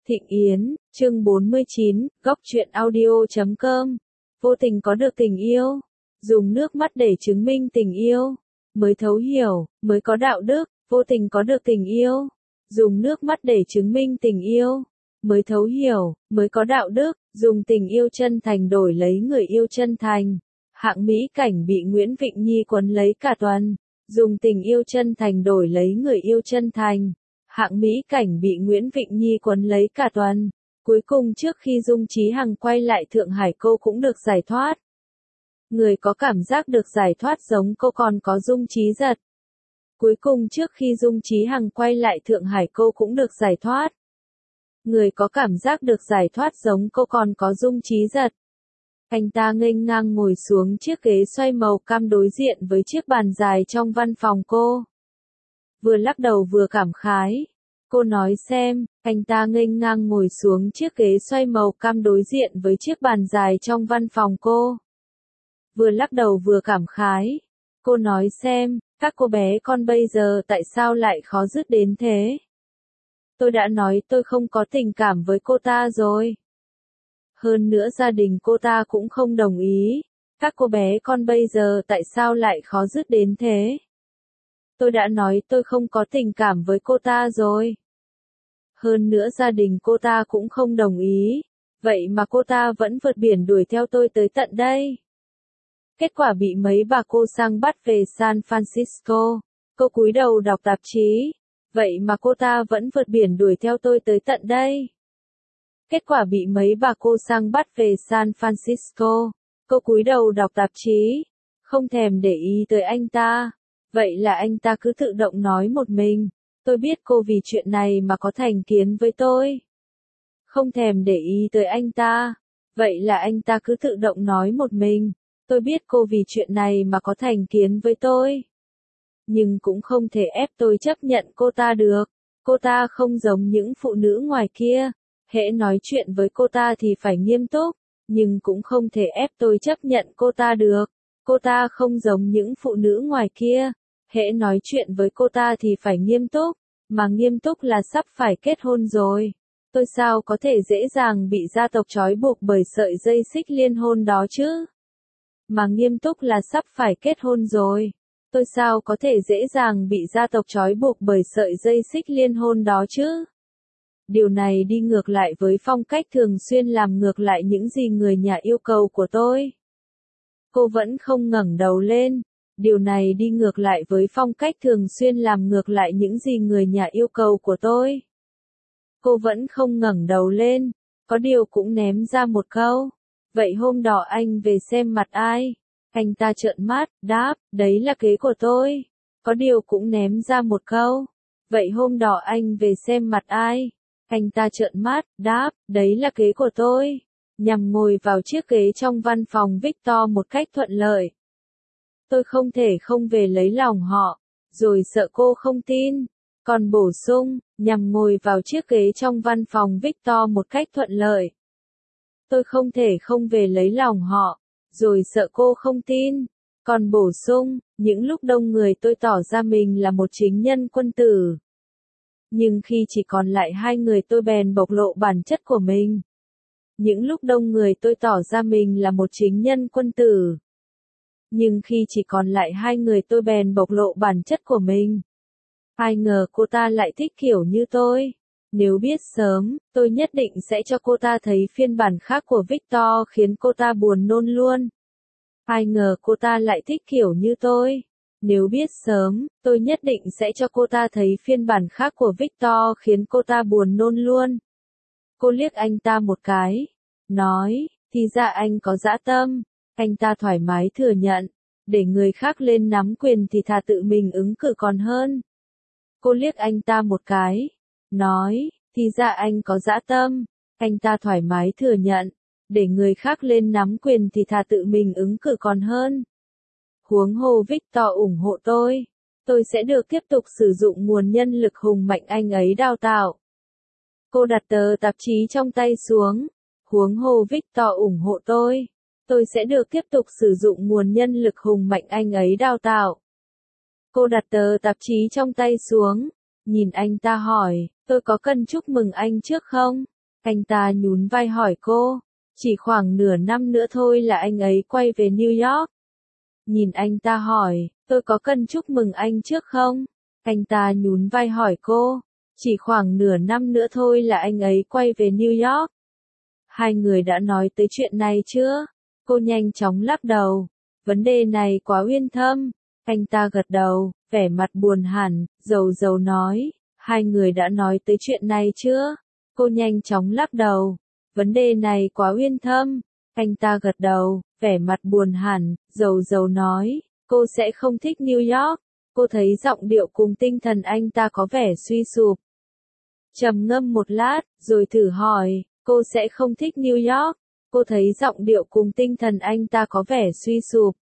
Thịnh Yến, chương 49, góc truyện audio.com. Vô tình có được tình yêu. Dùng nước mắt để chứng minh tình yêu. Mới thấu hiểu, mới có đạo đức, vô tình có được tình yêu. Dùng nước mắt để chứng minh tình yêu. Mới thấu hiểu, mới có đạo đức, dùng tình yêu chân thành đổi lấy người yêu chân thành. Hạng mỹ cảnh bị Nguyễn Vịnh Nhi quấn lấy cả tuần. Dùng tình yêu chân thành đổi lấy người yêu chân thành. Hạng mỹ cảnh bị Nguyễn Vịnh Nhi quấn lấy cả tuần. Cuối cùng trước khi Dung Chí Hằng quay lại Thượng Hải cô cũng được giải thoát. Người có cảm giác được giải thoát giống cô còn có Dung Chí Giật. Cuối cùng trước khi Dung Chí Hằng quay lại Thượng Hải cô cũng được giải thoát. Người có cảm giác được giải thoát giống cô còn có Dung Chí Giật. Anh ta nghênh ngang ngồi xuống chiếc ghế xoay màu cam đối diện với chiếc bàn dài trong văn phòng cô. Vừa lắc đầu vừa cảm khái. Cô nói xem, anh ta nghênh ngang ngồi xuống chiếc ghế xoay màu cam đối diện với chiếc bàn dài trong văn phòng cô. Vừa lắc đầu vừa cảm khái. Cô nói xem, các cô bé con bây giờ tại sao lại khó dứt đến thế? Tôi đã nói tôi không có tình cảm với cô ta rồi. Hơn nữa gia đình cô ta cũng không đồng ý. Các cô bé con bây giờ tại sao lại khó dứt đến thế? Tôi đã nói tôi không có tình cảm với cô ta rồi. Hơn nữa gia đình cô ta cũng không đồng ý. Vậy mà cô ta vẫn vượt biển đuổi theo tôi tới tận đây. Kết quả bị mấy bà cô sang bắt về San Francisco. Cô cúi đầu đọc tạp chí. Vậy mà cô ta vẫn vượt biển đuổi theo tôi tới tận đây. Kết quả bị mấy bà cô sang bắt về San Francisco. Cô cúi đầu đọc tạp chí. Không thèm để ý tới anh ta. Vậy là anh ta cứ tự động nói một mình. Tôi biết cô vì chuyện này mà có thành kiến với tôi. Không thèm để ý tới anh ta. Vậy là anh ta cứ tự động nói một mình. Tôi biết cô vì chuyện này mà có thành kiến với tôi. Nhưng cũng không thể ép tôi chấp nhận cô ta được. Cô ta không giống những phụ nữ ngoài kia. Hễ nói chuyện với cô ta thì phải nghiêm túc. Nhưng cũng không thể ép tôi chấp nhận cô ta được. Cô ta không giống những phụ nữ ngoài kia. Hễ nói chuyện với cô ta thì phải nghiêm túc. Mà nghiêm túc là sắp phải kết hôn rồi. Tôi sao có thể dễ dàng bị gia tộc trói buộc bởi sợi dây xích liên hôn đó chứ? Mà nghiêm túc là sắp phải kết hôn rồi. Tôi sao có thể dễ dàng bị gia tộc trói buộc bởi sợi dây xích liên hôn đó chứ? Điều này đi ngược lại với phong cách thường xuyên làm ngược lại những gì người nhà yêu cầu của tôi. Cô vẫn không ngẩng đầu lên. Điều này đi ngược lại với phong cách thường xuyên làm ngược lại những gì người nhà yêu cầu của tôi. Cô vẫn không ngẩng đầu lên. Có điều cũng ném ra một câu. Vậy hôm đó anh về xem mặt ai? Anh ta trợn mắt, đáp, đấy là kế của tôi. Có điều cũng ném ra một câu. Vậy hôm đó anh về xem mặt ai? Anh ta trợn mắt, đáp, đấy là kế của tôi. Nhằm ngồi vào chiếc ghế trong văn phòng Victor một cách thuận lợi. Tôi không thể không về lấy lòng họ. Rồi sợ cô không tin. Còn bổ sung, nhằm ngồi vào chiếc ghế trong văn phòng Victor một cách thuận lợi. Tôi không thể không về lấy lòng họ. Rồi sợ cô không tin. Còn bổ sung, những lúc đông người tôi tỏ ra mình là một chính nhân quân tử. Nhưng khi chỉ còn lại hai người tôi bèn bộc lộ bản chất của mình. Những lúc đông người tôi tỏ ra mình là một chính nhân quân tử. Nhưng khi chỉ còn lại hai người tôi bèn bộc lộ bản chất của mình. Ai ngờ cô ta lại thích kiểu như tôi. Nếu biết sớm, tôi nhất định sẽ cho cô ta thấy phiên bản khác của Victor khiến cô ta buồn nôn luôn. Ai ngờ cô ta lại thích kiểu như tôi. Nếu biết sớm, tôi nhất định sẽ cho cô ta thấy phiên bản khác của Victor khiến cô ta buồn nôn luôn. Cô liếc anh ta một cái. Nói, thì ra anh có dã tâm. Anh ta thoải mái thừa nhận. Để người khác lên nắm quyền thì thà tự mình ứng cử còn hơn. Cô liếc anh ta một cái. Nói, thì ra anh có dã tâm. Anh ta thoải mái thừa nhận. Để người khác lên nắm quyền thì thà tự mình ứng cử còn hơn. Huống hồ Victor ủng hộ tôi sẽ được tiếp tục sử dụng nguồn nhân lực hùng mạnh anh ấy đào tạo. Cô đặt tờ tạp chí trong tay xuống. Huống hồ Victor ủng hộ tôi sẽ được tiếp tục sử dụng nguồn nhân lực hùng mạnh anh ấy đào tạo. Cô đặt tờ tạp chí trong tay xuống. Nhìn anh ta hỏi, tôi có cần chúc mừng anh trước không? Anh ta nhún vai hỏi cô. Chỉ khoảng nửa năm nữa thôi là anh ấy quay về New York. Nhìn anh ta hỏi, tôi có cần chúc mừng anh trước không? Anh ta nhún vai hỏi cô. Chỉ khoảng nửa năm nữa thôi là anh ấy quay về New York. Hai người đã nói tới chuyện này chưa? Cô nhanh chóng lắc đầu. Vấn đề này quá uyên thâm. Anh ta gật đầu, vẻ mặt buồn hẳn, rầu rầu nói. Hai người đã nói tới chuyện này chưa? Cô nhanh chóng lắc đầu. Vấn đề này quá uyên thâm. Anh ta gật đầu, vẻ mặt buồn hẳn, rầu rầu nói. Cô sẽ không thích New York. Cô thấy giọng điệu cùng tinh thần anh ta có vẻ suy sụp. Trầm ngâm một lát, rồi thử hỏi. Cô sẽ không thích New York. Cô thấy giọng điệu cùng tinh thần anh ta có vẻ suy sụp.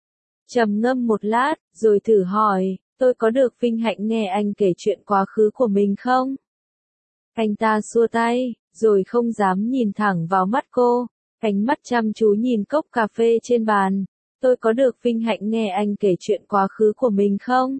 Trầm ngâm một lát, rồi thử hỏi, tôi có được vinh hạnh nghe anh kể chuyện quá khứ của mình không? Anh ta xua tay, rồi không dám nhìn thẳng vào mắt cô, ánh mắt chăm chú nhìn cốc cà phê trên bàn. Tôi có được vinh hạnh nghe anh kể chuyện quá khứ của mình không?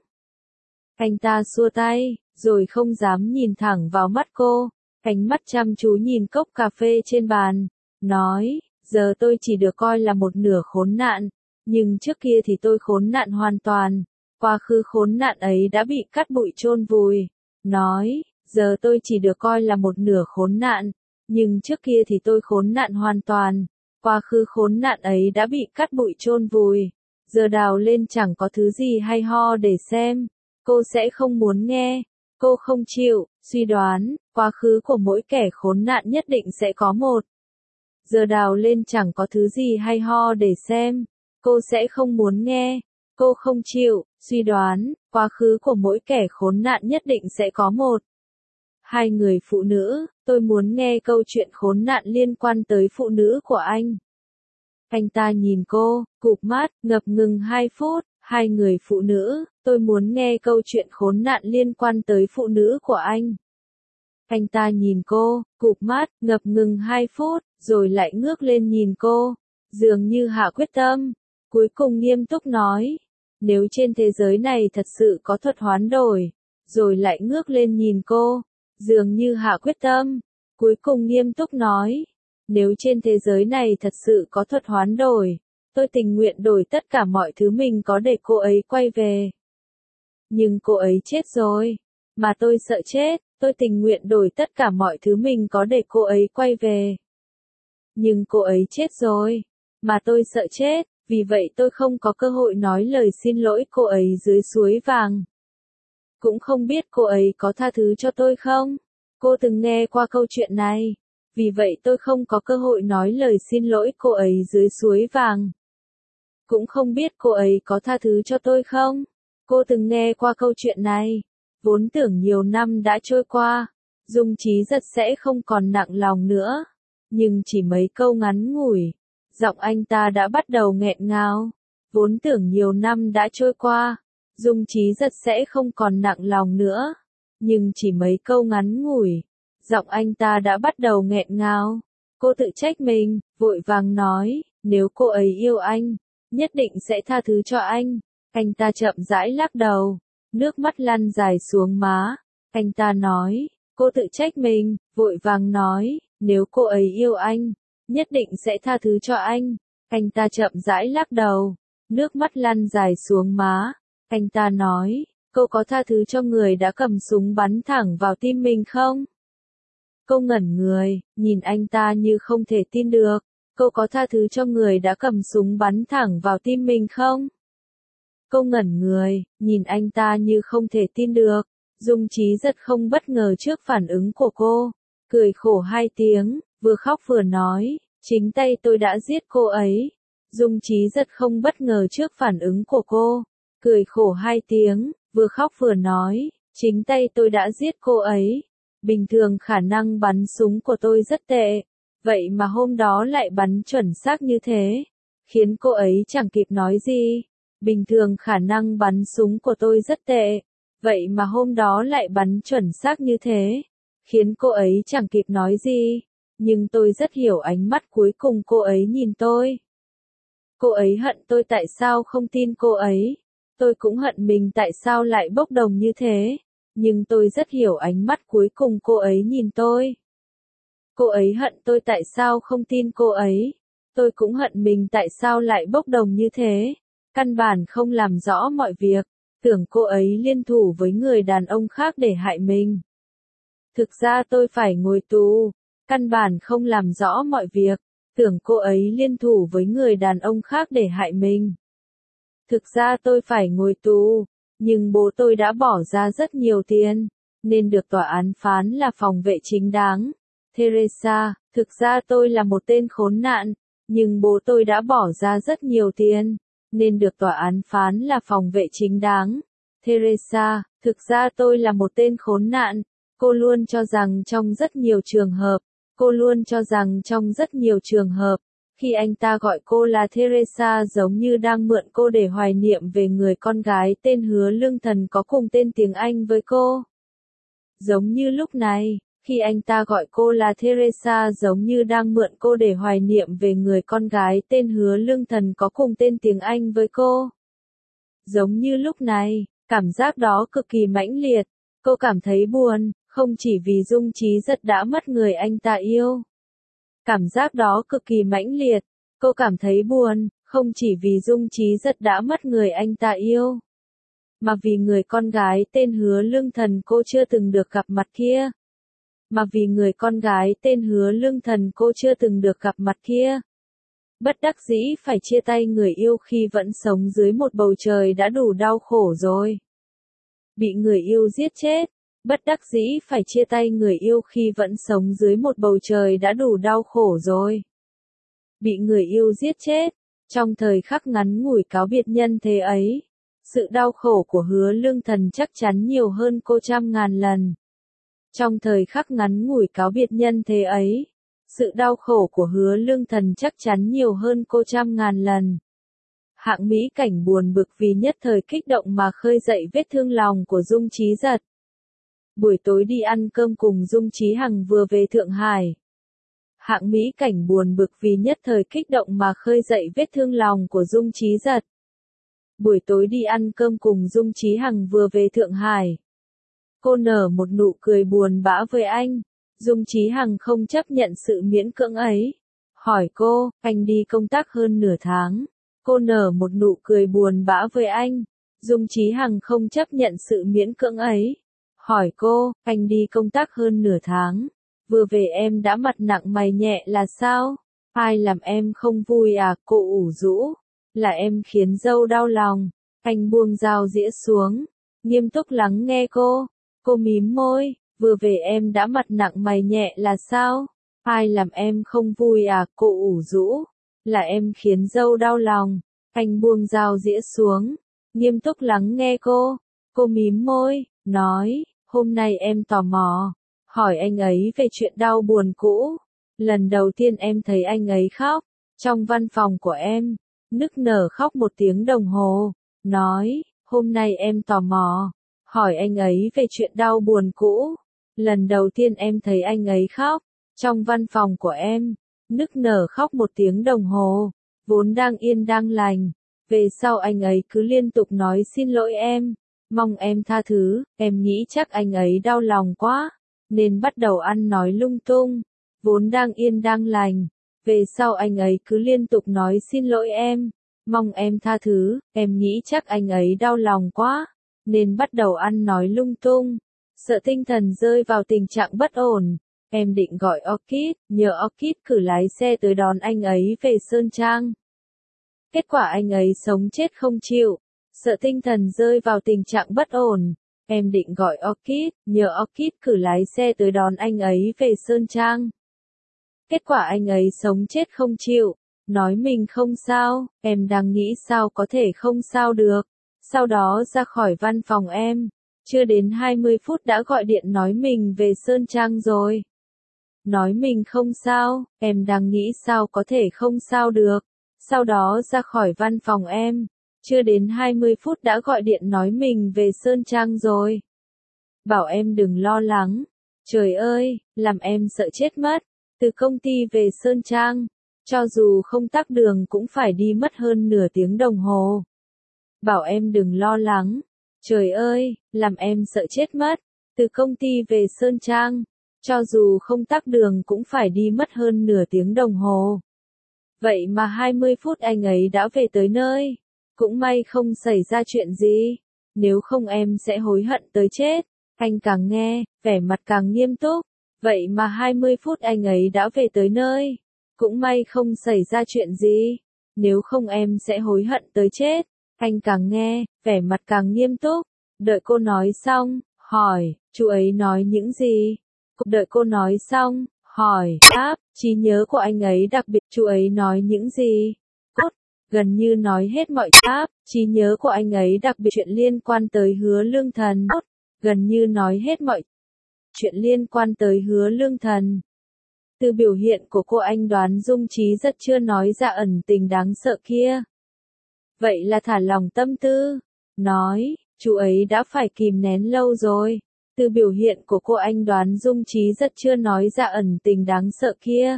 Anh ta xua tay, rồi không dám nhìn thẳng vào mắt cô, ánh mắt chăm chú nhìn cốc cà phê trên bàn, nói, giờ tôi chỉ được coi là một nửa khốn nạn, nhưng trước kia thì tôi khốn nạn hoàn toàn, quá khứ khốn nạn ấy đã bị cát bụi chôn vùi. Nói, giờ tôi chỉ được coi là một nửa khốn nạn, nhưng trước kia thì tôi khốn nạn hoàn toàn, quá khứ khốn nạn ấy đã bị cát bụi chôn vùi. Giờ đào lên chẳng có thứ gì hay ho để xem, cô sẽ không muốn nghe, cô không chịu, suy đoán, quá khứ của mỗi kẻ khốn nạn nhất định sẽ có một. Giờ đào lên chẳng có thứ gì hay ho để xem, cô sẽ không muốn nghe, cô không chịu, suy đoán, quá khứ của mỗi kẻ khốn nạn nhất định sẽ có một. Hai người phụ nữ, tôi muốn nghe câu chuyện khốn nạn liên quan tới phụ nữ của anh. Anh ta nhìn cô, cụp mắt, ngập ngừng 2 phút, hai người phụ nữ, tôi muốn nghe câu chuyện khốn nạn liên quan tới phụ nữ của anh. Anh ta nhìn cô, cụp mắt, ngập ngừng 2 phút, rồi lại ngước lên nhìn cô, dường như hạ quyết tâm, cuối cùng nghiêm túc nói, nếu trên thế giới này thật sự có thuật hoán đổi, rồi lại ngước lên nhìn cô, dường như hạ quyết tâm, cuối cùng nghiêm túc nói, nếu trên thế giới này thật sự có thuật hoán đổi, tôi tình nguyện đổi tất cả mọi thứ mình có để cô ấy quay về. Nhưng cô ấy chết rồi, mà tôi sợ chết, tôi tình nguyện đổi tất cả mọi thứ mình có để cô ấy quay về. Nhưng cô ấy chết rồi, mà tôi sợ chết, vì vậy tôi không có cơ hội nói lời xin lỗi cô ấy dưới suối vàng. Cũng không biết cô ấy có tha thứ cho tôi không? Cô từng nghe qua câu chuyện này, vì vậy tôi không có cơ hội nói lời xin lỗi cô ấy dưới suối vàng. Cũng không biết cô ấy có tha thứ cho tôi không? Cô từng nghe qua câu chuyện này, vốn tưởng nhiều năm đã trôi qua, Dung Chí Giật sẽ không còn nặng lòng nữa. Nhưng chỉ mấy câu ngắn ngủi, giọng anh ta đã bắt đầu nghẹn ngào. Vốn tưởng nhiều năm đã trôi qua, Dung Chí Giật sẽ không còn nặng lòng nữa. Nhưng chỉ mấy câu ngắn ngủi, giọng anh ta đã bắt đầu nghẹn ngào. Cô tự trách mình, vội vàng nói, nếu cô ấy yêu anh, nhất định sẽ tha thứ cho anh. Anh ta chậm rãi lắc đầu, nước mắt lăn dài xuống má. Anh ta nói, cô tự trách mình, vội vàng nói, nếu cô ấy yêu anh, nhất định sẽ tha thứ cho anh. Anh ta chậm rãi lắc đầu, nước mắt lăn dài xuống má. Anh ta nói, cô có tha thứ cho người đã cầm súng bắn thẳng vào tim mình không? Cô ngẩn người, nhìn anh ta như không thể tin được. Cô có tha thứ cho người đã cầm súng bắn thẳng vào tim mình không? Cô ngẩn người, nhìn anh ta như không thể tin được. Dung Chí Giật không bất ngờ trước phản ứng của cô. Cười khổ 2 tiếng, vừa khóc vừa nói, chính tay tôi đã giết cô ấy. Dung Chí Giật không bất ngờ trước phản ứng của cô. Cười khổ 2 tiếng, vừa khóc vừa nói, chính tay tôi đã giết cô ấy. Bình thường khả năng bắn súng của tôi rất tệ, vậy mà hôm đó lại bắn chuẩn xác như thế, khiến cô ấy chẳng kịp nói gì. Bình thường khả năng bắn súng của tôi rất tệ, vậy mà hôm đó lại bắn chuẩn xác như thế, khiến cô ấy chẳng kịp nói gì. Nhưng tôi rất hiểu ánh mắt cuối cùng cô ấy nhìn tôi. Cô ấy hận tôi tại sao không tin cô ấy. Tôi cũng hận mình tại sao lại bốc đồng như thế. Nhưng tôi rất hiểu ánh mắt cuối cùng cô ấy nhìn tôi. Cô ấy hận tôi tại sao không tin cô ấy. Tôi cũng hận mình tại sao lại bốc đồng như thế. Căn bản không làm rõ mọi việc. Tưởng cô ấy liên thủ với người đàn ông khác để hại mình. Thực ra tôi phải ngồi tù. Căn bản không làm rõ mọi việc. Tưởng cô ấy liên thủ với người đàn ông khác để hại mình. Thực ra tôi phải ngồi tù. Nhưng bố tôi đã bỏ ra rất nhiều tiền. Nên được tòa án phán là phòng vệ chính đáng. Teresa, thực ra tôi là một tên khốn nạn. Nhưng bố tôi đã bỏ ra rất nhiều tiền. Nên được tòa án phán là phòng vệ chính đáng. Teresa, thực ra tôi là một tên khốn nạn. Cô luôn cho rằng trong rất nhiều trường hợp. Cô luôn cho rằng trong rất nhiều trường hợp. Khi anh ta gọi cô là Teresa giống như đang mượn cô để hoài niệm về người con gái tên Hứa Lương Thần có cùng tên tiếng Anh với cô. Giống như lúc này, khi anh ta gọi cô là Teresa giống như đang mượn cô để hoài niệm về người con gái tên Hứa Lương Thần có cùng tên tiếng Anh với cô. Giống như lúc này, cảm giác đó cực kỳ mãnh liệt. Cô cảm thấy buồn, không chỉ vì Dung Chí Giật đã mất người anh ta yêu. Cảm giác đó cực kỳ mãnh liệt. Cô cảm thấy buồn, không chỉ vì Dung Chí Giật đã mất người anh ta yêu. Mà vì người con gái tên Hứa Lương Thần cô chưa từng được gặp mặt kia. Mà vì người con gái tên Hứa Lương Thần cô chưa từng được gặp mặt kia. Bất đắc dĩ phải chia tay người yêu khi vẫn sống dưới một bầu trời đã đủ đau khổ rồi. Bị người yêu giết chết. Bất đắc dĩ phải chia tay người yêu khi vẫn sống dưới một bầu trời đã đủ đau khổ rồi. Bị người yêu giết chết. Trong thời khắc ngắn ngủi cáo biệt nhân thế ấy. Sự đau khổ của Hứa Lương Thần chắc chắn nhiều hơn cô 100.000 lần. Trong thời khắc ngắn ngủi cáo biệt nhân thế ấy. Sự đau khổ của Hứa Lương Thần chắc chắn nhiều hơn cô 100.000 lần. Hạng Mỹ Cảnh buồn bực vì nhất thời kích động mà khơi dậy vết thương lòng của Dung Chí Giật. Buổi tối đi ăn cơm cùng Dung Chí Hằng vừa về Thượng Hải. Hạng Mỹ Cảnh buồn bực vì nhất thời kích động mà khơi dậy vết thương lòng của Dung Chí Giật. Buổi tối đi ăn cơm cùng Dung Chí Hằng vừa về Thượng Hải. Cô nở một nụ cười buồn bã với anh. Dung Chí Hằng không chấp nhận sự miễn cưỡng ấy. Hỏi cô, anh đi công tác hơn nửa tháng. Cô nở một nụ cười buồn bã với anh. Dung Chí Hằng không chấp nhận sự miễn cưỡng ấy. Hỏi cô, anh đi công tác hơn nửa tháng. Vừa về em đã mặt nặng mày nhẹ là sao? Ai làm em không vui à? Cô ủ rũ. Là em khiến dâu đau lòng. Anh buông dao dĩa xuống. Nghiêm túc lắng nghe cô. Cô mím môi. Vừa về em đã mặt nặng mày nhẹ là sao? Ai làm em không vui à? Cô ủ rũ. Là em khiến dâu đau lòng. Anh buông dao dĩa xuống. Nghiêm túc lắng nghe cô. Cô mím môi, nói, hôm nay em tò mò. Hỏi anh ấy về chuyện đau buồn cũ. Lần đầu tiên em thấy anh ấy khóc. Trong văn phòng của em. Nức nở khóc 1 tiếng đồng hồ. Nói, hôm nay em tò mò. Hỏi anh ấy về chuyện đau buồn cũ. Lần đầu tiên em thấy anh ấy khóc. Trong văn phòng của em. Nức nở khóc 1 tiếng đồng hồ. Vốn đang yên đang lành. Về sau anh ấy cứ liên tục nói xin lỗi em. Mong em tha thứ. Em nghĩ chắc anh ấy đau lòng quá. Nên bắt đầu ăn nói lung tung. Vốn đang yên đang lành. Về sau anh ấy cứ liên tục nói xin lỗi em. Mong em tha thứ. Em nghĩ chắc anh ấy đau lòng quá. Nên bắt đầu ăn nói lung tung. Sợ tinh thần rơi vào tình trạng bất ổn. Em định gọi Orchid, nhờ Orchid cử lái xe tới đón anh ấy về Sơn Trang. Kết quả anh ấy sống chết không chịu. Sợ tinh thần rơi vào tình trạng bất ổn. Em định gọi Orchid, nhờ Orchid cử lái xe tới đón anh ấy về Sơn Trang. Kết quả anh ấy sống chết không chịu. Nói mình không sao, em đang nghĩ sao có thể không sao được. Sau đó ra khỏi văn phòng em. Chưa đến 20 phút đã gọi điện nói mình về Sơn Trang rồi. Nói mình không sao, em đang nghĩ sao có thể không sao được. Sau đó ra khỏi văn phòng em. Chưa đến 20 phút đã gọi điện nói mình về Sơn Trang rồi. Bảo em đừng lo lắng. Trời ơi, làm em sợ chết mất. Từ công ty về Sơn Trang. Cho dù không tắc đường cũng phải đi mất hơn nửa tiếng đồng hồ. Bảo em đừng lo lắng. Trời ơi, làm em sợ chết mất. Từ công ty về Sơn Trang. Cho dù không tắc đường cũng phải đi mất hơn nửa tiếng đồng hồ. Vậy mà 20 phút anh ấy đã về tới nơi. Cũng may không xảy ra chuyện gì. Nếu không em sẽ hối hận tới chết. Anh càng nghe, vẻ mặt càng nghiêm túc. Vậy mà 20 phút anh ấy đã về tới nơi. Cũng may không xảy ra chuyện gì. Nếu không em sẽ hối hận tới chết. Anh càng nghe, vẻ mặt càng nghiêm túc. Đợi cô nói xong, hỏi, chú ấy nói những gì? Đợi cô nói xong, hỏi, đáp, trí nhớ của anh ấy đặc biệt, chú ấy nói những gì? Cốt, gần như nói hết mọi đáp, trí nhớ của anh ấy đặc biệt chuyện liên quan tới Hứa Lương Thần. Cốt, gần như nói hết mọi chuyện liên quan tới Hứa Lương Thần. Từ biểu hiện của cô anh đoán Dung Trí rất chưa nói ra ẩn tình đáng sợ kia. Vậy là thả lòng tâm tư. Nói, chú ấy đã phải kìm nén lâu rồi. Từ biểu hiện của cô anh đoán Dung Trí rất chưa nói ra ẩn tình đáng sợ kia.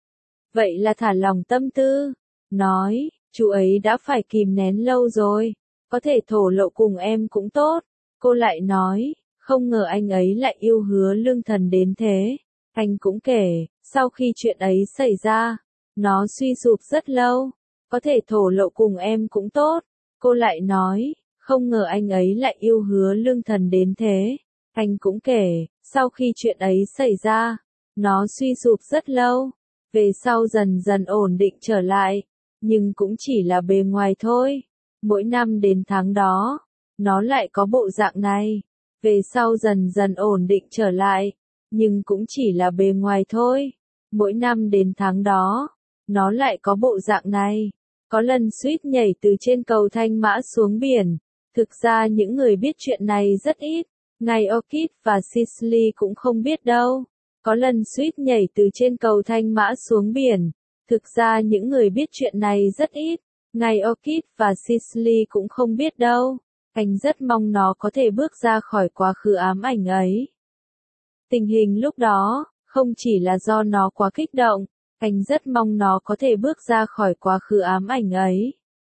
Vậy là thả lòng tâm tư. Nói, chú ấy đã phải kìm nén lâu rồi. Có thể thổ lộ cùng em cũng tốt. Cô lại nói, không ngờ anh ấy lại yêu Hứa Lương Thần đến thế. Anh cũng kể, sau khi chuyện ấy xảy ra, nó suy sụp rất lâu. Có thể thổ lộ cùng em cũng tốt. Cô lại nói, không ngờ anh ấy lại yêu Hứa Lương Thần đến thế. Anh cũng kể, sau khi chuyện ấy xảy ra, nó suy sụp rất lâu. Về sau dần dần ổn định trở lại. Nhưng cũng chỉ là bề ngoài thôi. Mỗi năm đến tháng đó, nó lại có bộ dạng này. Về sau dần dần ổn định trở lại. Nhưng cũng chỉ là bề ngoài thôi. Mỗi năm đến tháng đó, nó lại có bộ dạng này. Có lần suýt nhảy từ trên cầu Thanh Mã xuống biển. Thực ra những người biết chuyện này rất ít. Ngay Orchid và Sisley cũng không biết đâu. Có lần suýt nhảy từ trên cầu Thanh Mã xuống biển. Thực ra những người biết chuyện này rất ít. Ngay Orchid và Sisley cũng không biết đâu. Anh rất mong nó có thể bước ra khỏi quá khứ ám ảnh ấy. Tình hình lúc đó, không chỉ là do nó quá kích động, anh rất mong nó có thể bước ra khỏi quá khứ ám ảnh ấy.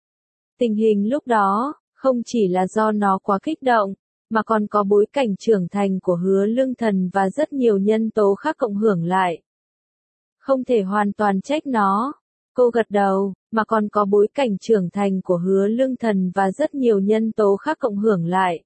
Tình hình lúc đó, không chỉ là do nó quá kích động, mà còn có bối cảnh trưởng thành của Hứa Lương Thần và rất nhiều nhân tố khác cộng hưởng lại. Không thể hoàn toàn trách nó. Cô gật đầu, mà còn có bối cảnh trưởng thành của Hứa Lương Thần và rất nhiều nhân tố khác cộng hưởng lại.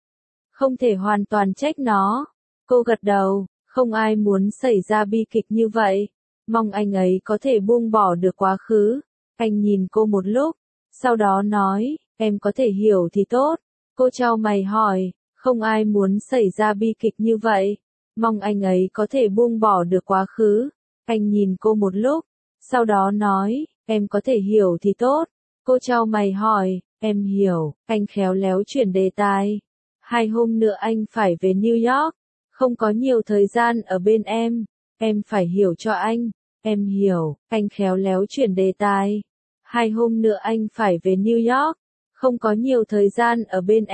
Không thể hoàn toàn trách nó. Cô gật đầu, không ai muốn xảy ra bi kịch như vậy. Mong anh ấy có thể buông bỏ được quá khứ. Anh nhìn cô một lúc, sau đó nói, em có thể hiểu thì tốt. Cô chau mày hỏi, không ai muốn xảy ra bi kịch như vậy. Mong anh ấy có thể buông bỏ được quá khứ. Anh nhìn cô một lúc, sau đó nói, em có thể hiểu thì tốt. Cô chau mày hỏi, em hiểu. Anh khéo léo chuyển đề tài. 2 hôm nữa anh phải về New York. Không có nhiều thời gian ở bên em phải hiểu cho anh. Em hiểu. Anh khéo léo chuyển đề tài. 2 hôm nữa anh phải về New York. Không có nhiều thời gian ở bên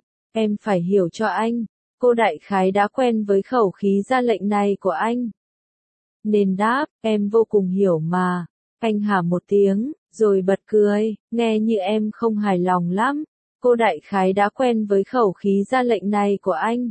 em phải hiểu cho anh. Cô đại khái đã quen với khẩu khí ra lệnh này của anh. Nên đáp, em vô cùng hiểu mà. Anh hả một tiếng, rồi bật cười, nghe như em không hài lòng lắm. Cô đại khái đã quen với khẩu khí ra lệnh này của anh.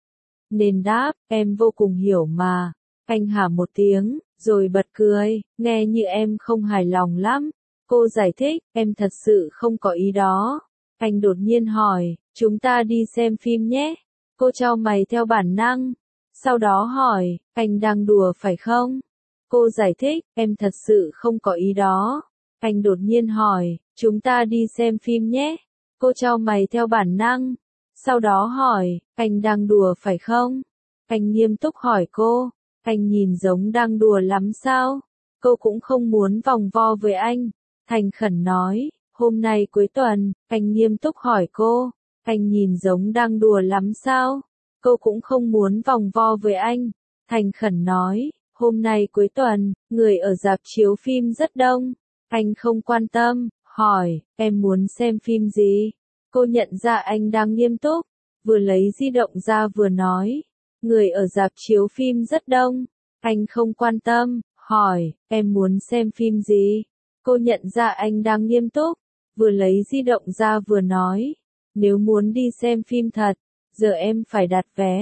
Nên đáp, em vô cùng hiểu mà. Anh hả một tiếng, rồi bật cười, nghe như em không hài lòng lắm. Cô giải thích, em thật sự không có ý đó. Anh đột nhiên hỏi, chúng ta đi xem phim nhé. Cô chau mày theo bản năng. Sau đó hỏi, anh đang đùa phải không? Cô giải thích, em thật sự không có ý đó. Anh đột nhiên hỏi, chúng ta đi xem phim nhé. Cô chau mày theo bản năng. Sau đó hỏi, anh đang đùa phải không? Anh nghiêm túc hỏi cô, anh nhìn giống đang đùa lắm sao? Cô cũng không muốn vòng vo với anh. Thành khẩn nói, hôm nay cuối tuần, anh nghiêm túc hỏi cô, anh nhìn giống đang đùa lắm sao? Cô cũng không muốn vòng vo với anh. Thành khẩn nói, hôm nay cuối tuần, người ở rạp chiếu phim rất đông. Anh không quan tâm, hỏi, em muốn xem phim gì? Cô nhận ra anh đang nghiêm túc, vừa lấy di động ra vừa nói, người ở rạp chiếu phim rất đông. Anh không quan tâm, hỏi, em muốn xem phim gì? Cô nhận ra anh đang nghiêm túc, vừa lấy di động ra vừa nói, nếu muốn đi xem phim thật, giờ em phải đặt vé.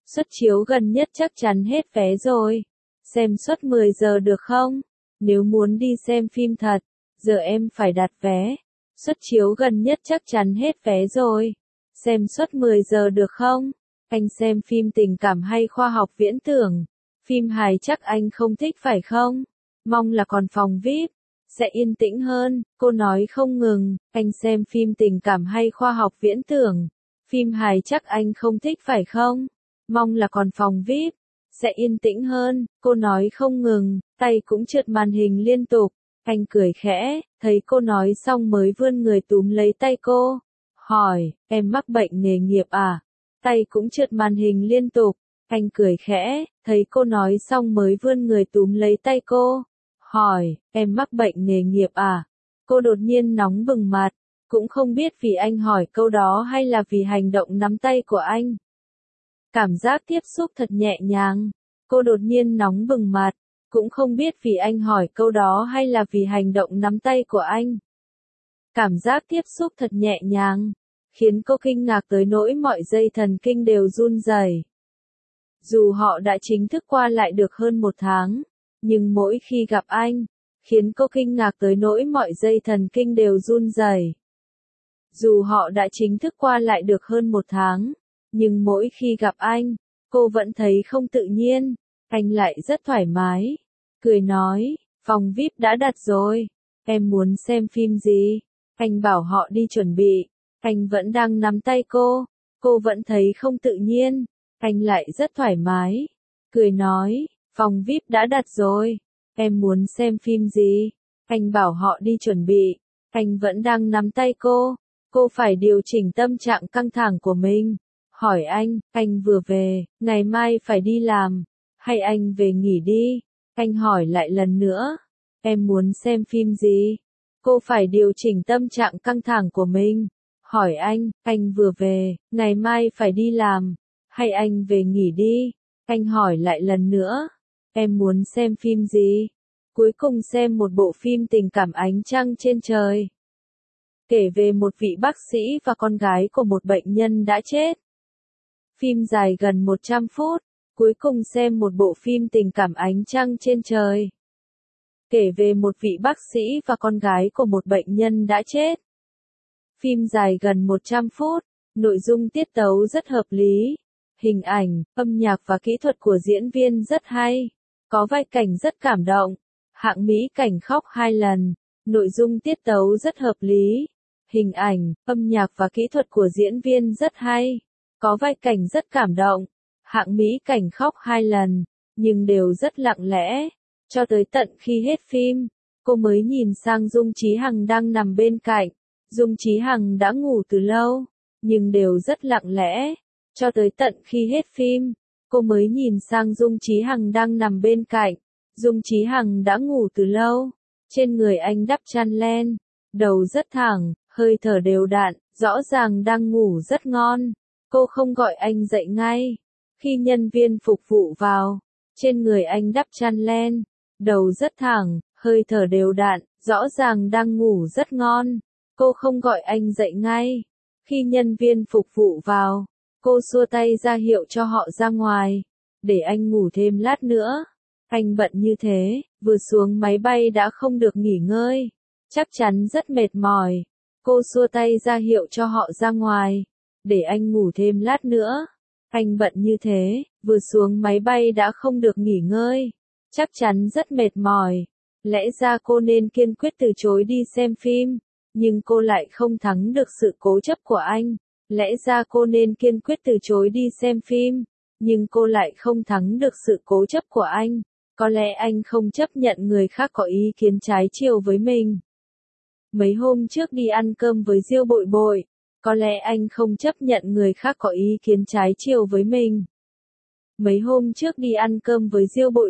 Suất chiếu gần nhất chắc chắn hết vé rồi. Xem suất 10 giờ được không? Nếu muốn đi xem phim thật, giờ em phải đặt vé. Suất chiếu gần nhất chắc chắn hết vé rồi. Xem suất 10 giờ được không? Anh xem phim tình cảm hay khoa học viễn tưởng? Phim hài chắc anh không thích phải không? Mong là còn phòng VIP. Sẽ yên tĩnh hơn, cô nói không ngừng. Anh xem phim tình cảm hay khoa học viễn tưởng? Phim hài chắc anh không thích phải không? Mong là còn phòng VIP. Sẽ yên tĩnh hơn, cô nói không ngừng, tay cũng trượt màn hình liên tục. Anh cười khẽ, thấy cô nói xong mới vươn người túm lấy tay cô. Hỏi, em mắc bệnh nghề nghiệp à? Tay cũng trượt màn hình liên tục. Anh cười khẽ, thấy cô nói xong mới vươn người túm lấy tay cô. Hỏi, em mắc bệnh nghề nghiệp à? Cô đột nhiên nóng bừng mặt, cũng không biết vì anh hỏi câu đó hay là vì hành động nắm tay của anh. Cảm giác tiếp xúc thật nhẹ nhàng. Cô đột nhiên nóng bừng mặt, cũng không biết vì anh hỏi câu đó hay là vì hành động nắm tay của anh. Cảm giác tiếp xúc thật nhẹ nhàng, khiến cô kinh ngạc tới nỗi mọi dây thần kinh đều run rẩy. Dù họ đã chính thức qua lại được hơn 1 tháng, nhưng mỗi khi gặp anh, khiến cô kinh ngạc tới nỗi mọi dây thần kinh đều run rẩy. Dù họ đã chính thức qua lại được hơn 1 tháng, nhưng mỗi khi gặp anh, cô vẫn thấy không tự nhiên. Anh lại rất thoải mái, cười nói, phòng VIP đã đặt rồi, em muốn xem phim gì? Anh bảo họ đi chuẩn bị, anh vẫn đang nắm tay cô vẫn thấy không tự nhiên. Anh lại rất thoải mái, cười nói, phòng VIP đã đặt rồi, em muốn xem phim gì? Anh bảo họ đi chuẩn bị, anh vẫn đang nắm tay cô phải điều chỉnh tâm trạng căng thẳng của mình. Hỏi anh vừa về, ngày mai phải đi làm, hay anh về nghỉ đi? Anh hỏi lại lần nữa, em muốn xem phim gì? Cô phải điều chỉnh tâm trạng căng thẳng của mình. Hỏi anh vừa về, ngày mai phải đi làm, hay anh về nghỉ đi? Anh hỏi lại lần nữa, em muốn xem phim gì? Cuối cùng xem một bộ phim tình cảm ánh trăng trên trời. Kể về một vị bác sĩ và con gái của một bệnh nhân đã chết. Phim dài gần 100 phút, cuối cùng xem một bộ phim tình cảm ánh trăng trên trời. Kể về một vị bác sĩ và con gái của một bệnh nhân đã chết. Phim dài gần 100 phút, nội dung tiết tấu rất hợp lý, hình ảnh, âm nhạc và kỹ thuật của diễn viên rất hay, có vai cảnh rất cảm động, hạng mỹ cảnh khóc 2 lần, nội dung tiết tấu rất hợp lý, hình ảnh, âm nhạc và kỹ thuật của diễn viên rất hay, có vai cảnh rất cảm động, hạng mỹ cảnh khóc 2 lần, nhưng đều rất lặng lẽ, cho tới tận khi hết phim, cô mới nhìn sang Dung Chí Hằng đang nằm bên cạnh. Dung Chí Hằng đã ngủ từ lâu, nhưng đều rất lặng lẽ, cho tới tận khi hết phim, cô mới nhìn sang Dung Chí Hằng đang nằm bên cạnh. Dung Chí Hằng đã ngủ từ lâu, trên người anh đắp chăn len, đầu rất thẳng, hơi thở đều đặn, rõ ràng đang ngủ rất ngon. Cô không gọi anh dậy ngay. Khi nhân viên phục vụ vào, trên người anh đắp chăn len, đầu rất thẳng, hơi thở đều đặn, rõ ràng đang ngủ rất ngon. Cô không gọi anh dậy ngay. Khi nhân viên phục vụ vào, cô xua tay ra hiệu cho họ ra ngoài, để anh ngủ thêm lát nữa. Anh bận như thế, vừa xuống máy bay đã không được nghỉ ngơi, chắc chắn rất mệt mỏi. Cô xua tay ra hiệu cho họ ra ngoài, để anh ngủ thêm lát nữa. Anh bận như thế, vừa xuống máy bay đã không được nghỉ ngơi, chắc chắn rất mệt mỏi. Lẽ ra cô nên kiên quyết từ chối đi xem phim, nhưng cô lại không thắng được sự cố chấp của anh. Lẽ ra cô nên kiên quyết từ chối đi xem phim, nhưng cô lại không thắng được sự cố chấp của anh. Có lẽ anh không chấp nhận người khác có ý kiến trái chiều với mình. Mấy hôm trước đi ăn cơm với Diêu Bội Bội, có lẽ anh không chấp nhận người khác có ý kiến trái chiều với mình. Mấy hôm trước đi ăn cơm với Diêu Bội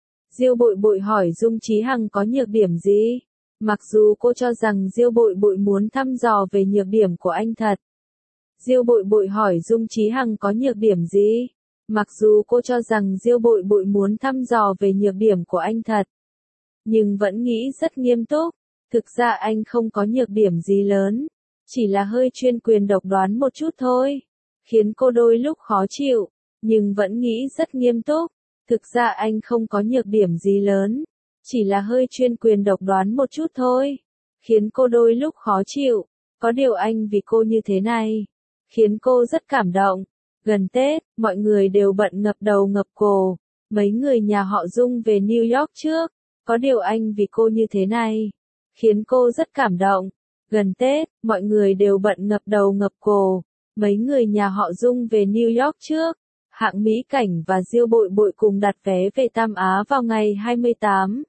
Bội hỏi Dung Chí Hằng có nhược điểm gì? Mặc dù cô cho rằng Diêu Bội Bội muốn thăm dò về nhược điểm của anh thật. Diêu Bội Bội hỏi Dung Chí Hằng có nhược điểm gì? Mặc dù cô cho rằng Diêu Bội Bội muốn thăm dò về nhược điểm của anh thật. Nhưng vẫn nghĩ rất nghiêm túc. Thực ra anh không có nhược điểm gì lớn. Chỉ là hơi chuyên quyền độc đoán một chút thôi. Khiến cô đôi lúc khó chịu. nhưng vẫn nghĩ rất nghiêm túc. Thực ra anh không có nhược điểm gì lớn, chỉ là hơi chuyên quyền độc đoán một chút thôi, khiến cô đôi lúc khó chịu. Có điều anh vì cô như thế này, khiến cô rất cảm động. Gần Tết, mọi người đều bận ngập đầu ngập cổ, mấy người nhà họ Dung về New York trước. Có điều anh vì cô như thế này, khiến cô rất cảm động. Gần Tết, mọi người đều bận ngập đầu ngập cổ, mấy người nhà họ Dung về New York trước. Hạng Mỹ Cảnh và Diêu Bội Bội cùng đặt vé về Tam Á vào ngày 28.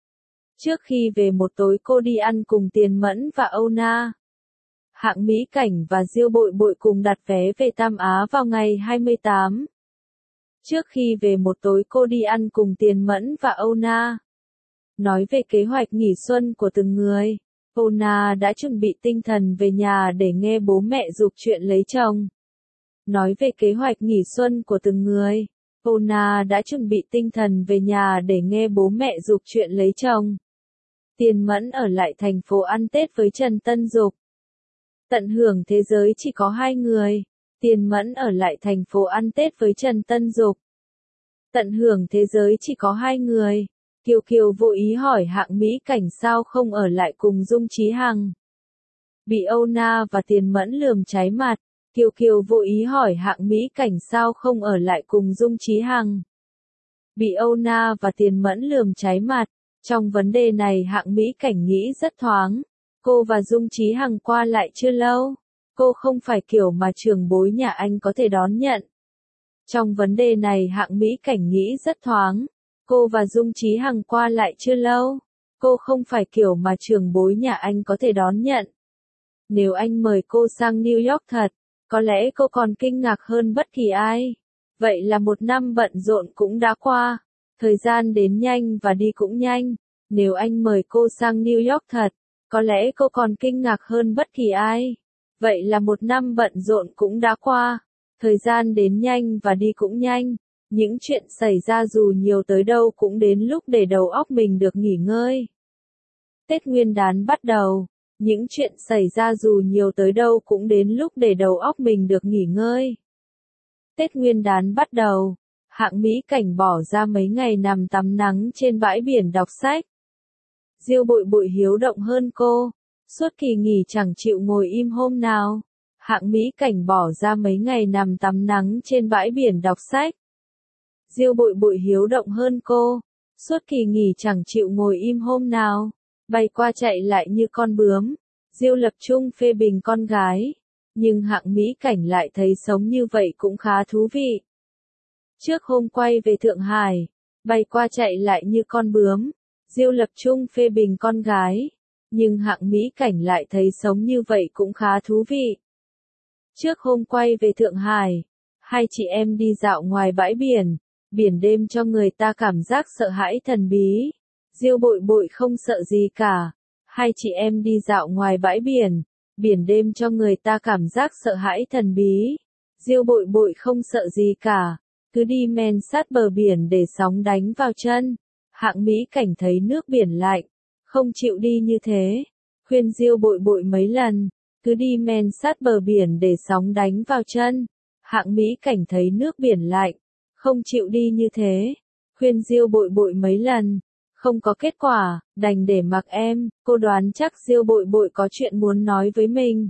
Trước khi về một tối cô đi ăn cùng Tiền Mẫn và Âu Na. Hạng Mỹ Cảnh và Diêu Bội Bội cùng đặt vé về Tam Á vào ngày 28. Trước khi về một tối cô đi ăn cùng Tiền Mẫn và Âu Na. Nói về kế hoạch nghỉ xuân của từng người, Âu Na đã chuẩn bị tinh thần về nhà để nghe bố mẹ giục chuyện lấy chồng. Nói về kế hoạch nghỉ xuân của từng người, Âu Na đã chuẩn bị tinh thần về nhà để nghe bố mẹ giục chuyện lấy chồng. Tiền Mẫn ở lại thành phố ăn Tết với Trần Tân Dục. Tận hưởng thế giới chỉ có hai người. Tiền Mẫn ở lại thành phố ăn Tết với Trần Tân Dục. Tận hưởng thế giới chỉ có hai người. Kiều Kiều vô ý hỏi Hạng Mỹ Cảnh sao không ở lại cùng Dung Chí Hằng. Bị Âu Na và Tiền Mẫn lườm cháy mặt, Kiều Kiều vô ý hỏi Hạng Mỹ Cảnh sao không ở lại cùng Dung Chí Hằng. Bị Âu Na và Tiền Mẫn lườm cháy mặt, trong vấn đề này Hạng Mỹ Cảnh nghĩ rất thoáng. Cô và Dung Chí Hằng qua lại chưa lâu, cô không phải kiểu mà trưởng bối nhà anh có thể đón nhận. Trong vấn đề này Hạng Mỹ Cảnh nghĩ rất thoáng. Cô và Dung Chí Hằng qua lại chưa lâu, cô không phải kiểu mà trưởng bối nhà anh có thể đón nhận. Nếu anh mời cô sang New York thật, có lẽ cô còn kinh ngạc hơn bất kỳ ai. Vậy là một năm bận rộn cũng đã qua, thời gian đến nhanh và đi cũng nhanh. Nếu anh mời cô sang New York thật, có lẽ cô còn kinh ngạc hơn bất kỳ ai. Vậy là một năm bận rộn cũng đã qua, thời gian đến nhanh và đi cũng nhanh. Những chuyện xảy ra dù nhiều tới đâu cũng đến lúc để đầu óc mình được nghỉ ngơi. Tết Nguyên đán bắt đầu. Những chuyện xảy ra dù nhiều tới đâu cũng đến lúc để đầu óc mình được nghỉ ngơi. Tết Nguyên đán bắt đầu. Hạng Mỹ Cảnh bỏ ra mấy ngày nằm tắm nắng trên bãi biển đọc sách. Diêu Bội Bội hiếu động hơn cô. Suốt kỳ nghỉ chẳng chịu ngồi im hôm nào. Hạng Mỹ Cảnh bỏ ra mấy ngày nằm tắm nắng trên bãi biển đọc sách. Diêu Bội Bội hiếu động hơn cô. Suốt kỳ nghỉ chẳng chịu ngồi im hôm nào. Bay qua chạy lại như con bướm. Diêu Lập Trung phê bình con gái. Nhưng Hạng Mỹ Cảnh lại thấy sống như vậy cũng khá thú vị. Trước hôm quay về Thượng Hải, bay qua chạy lại như con bướm. Diêu Lập Trung phê bình con gái. Nhưng Hạng Mỹ Cảnh lại thấy sống như vậy cũng khá thú vị. Trước hôm quay về Thượng Hải, hai chị em đi dạo ngoài bãi biển. Biển đêm cho người ta cảm giác sợ hãi thần bí. Diêu Bội Bội không sợ gì cả. Hai chị em đi dạo ngoài bãi biển. Biển đêm cho người ta cảm giác sợ hãi thần bí. Diêu Bội Bội không sợ gì cả. Cứ đi men sát bờ biển để sóng đánh vào chân. Hạng Mỹ Cảnh thấy nước biển lạnh, không chịu đi như thế. Khuyên Diêu Bội Bội mấy lần. Cứ đi men sát bờ biển để sóng đánh vào chân. Hạng Mỹ Cảnh thấy nước biển lạnh, không chịu đi như thế. Khuyên Diêu Bội Bội mấy lần. Không có kết quả, đành để mặc em. Cô đoán chắc Diêu Bội Bội có chuyện muốn nói với mình.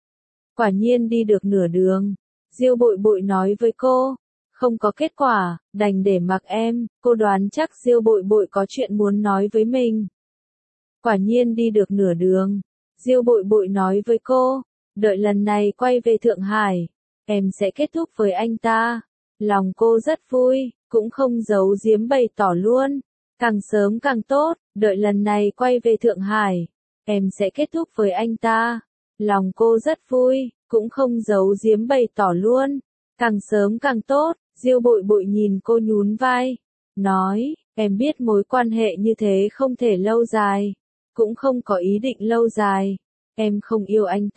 Quả nhiên đi được nửa đường, Diêu Bội Bội nói với cô. Không có kết quả, đành để mặc em. Cô đoán chắc Diêu Bội Bội có chuyện muốn nói với mình. Quả nhiên đi được nửa đường, Diêu Bội Bội nói với cô. Đợi lần này quay về Thượng Hải, em sẽ kết thúc với anh ta. Lòng cô rất vui, cũng không giấu giếm bày tỏ luôn. Càng sớm càng tốt, đợi lần này quay về Thượng Hải, em sẽ kết thúc với anh ta. Lòng cô rất vui, cũng không giấu giếm bày tỏ luôn. Càng sớm càng tốt, Diêu Bội Bội nhìn cô nhún vai. Nói, em biết mối quan hệ như thế không thể lâu dài. Cũng không có ý định lâu dài. Em không yêu anh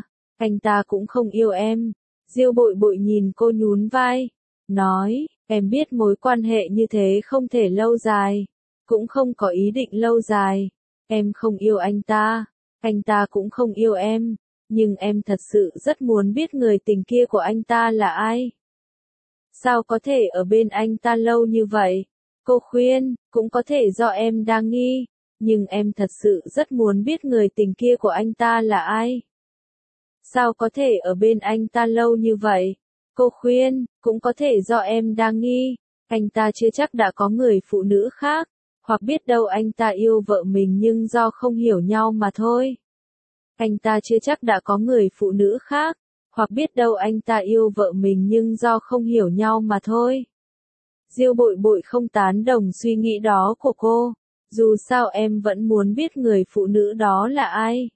ta cũng không yêu em. Diêu Bội Bội nhìn cô nhún vai. Nói, em biết mối quan hệ như thế không thể lâu dài. Cũng không có ý định lâu dài. Em không yêu anh ta cũng không yêu em. Nhưng em thật sự rất muốn biết người tình kia của anh ta là ai. Sao có thể ở bên anh ta lâu như vậy? Cô khuyên, cũng có thể do em đang nghi, nhưng em thật sự rất muốn biết người tình kia của anh ta là ai. Sao có thể ở bên anh ta lâu như vậy? Cô khuyên, cũng có thể do em đang nghi, anh ta chưa chắc đã có người phụ nữ khác, hoặc biết đâu anh ta yêu vợ mình nhưng do không hiểu nhau mà thôi. Anh ta chưa chắc đã có người phụ nữ khác, hoặc biết đâu anh ta yêu vợ mình nhưng do không hiểu nhau mà thôi. Diêu Bội Bội không tán đồng suy nghĩ đó của cô, dù sao em vẫn muốn biết người phụ nữ đó là ai.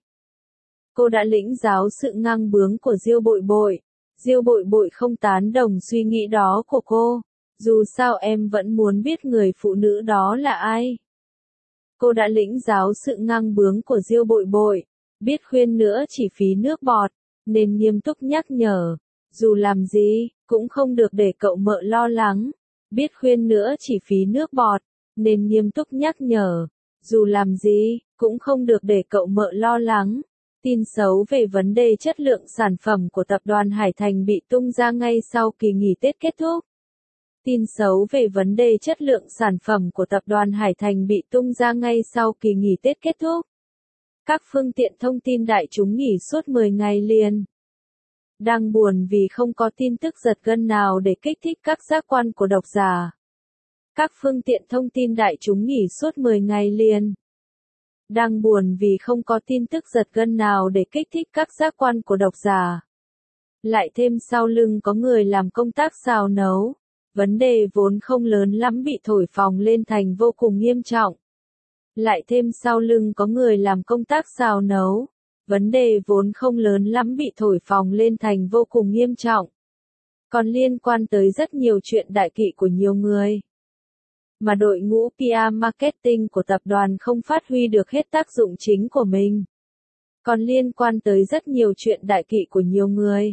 Cô đã lĩnh giáo sự ngang bướng của Diêu Bội Bội. Diêu Bội Bội không tán đồng suy nghĩ đó của cô, dù sao em vẫn muốn biết người phụ nữ đó là ai. Cô đã lĩnh giáo sự ngang bướng của Diêu Bội Bội, biết khuyên nữa chỉ phí nước bọt, nên nghiêm túc nhắc nhở, dù làm gì, cũng không được để cậu mợ lo lắng. Biết khuyên nữa chỉ phí nước bọt, nên nghiêm túc nhắc nhở, dù làm gì, cũng không được để cậu mợ lo lắng. Tin xấu về vấn đề chất lượng sản phẩm của tập đoàn Hải Thành bị tung ra ngay sau kỳ nghỉ Tết kết thúc. Tin xấu về vấn đề chất lượng sản phẩm của tập đoàn Hải Thành bị tung ra ngay sau kỳ nghỉ Tết kết thúc. Các phương tiện thông tin đại chúng nghỉ suốt 10 ngày liền. Đang buồn vì không có tin tức giật gân nào để kích thích các giác quan của độc giả. Các phương tiện thông tin đại chúng nghỉ suốt 10 ngày liền. Đang buồn vì không có tin tức giật gân nào để kích thích các giác quan của độc giả. Lại thêm sau lưng có người làm công tác xào nấu. Vấn đề vốn không lớn lắm bị thổi phồng lên thành vô cùng nghiêm trọng. Lại thêm sau lưng có người làm công tác xào nấu. Vấn đề vốn không lớn lắm bị thổi phồng lên thành vô cùng nghiêm trọng. Còn liên quan tới rất nhiều chuyện đại kỵ của nhiều người. Mà đội ngũ PR marketing của tập đoàn không phát huy được hết tác dụng chính của mình. Còn liên quan tới rất nhiều chuyện đại kỵ của nhiều người.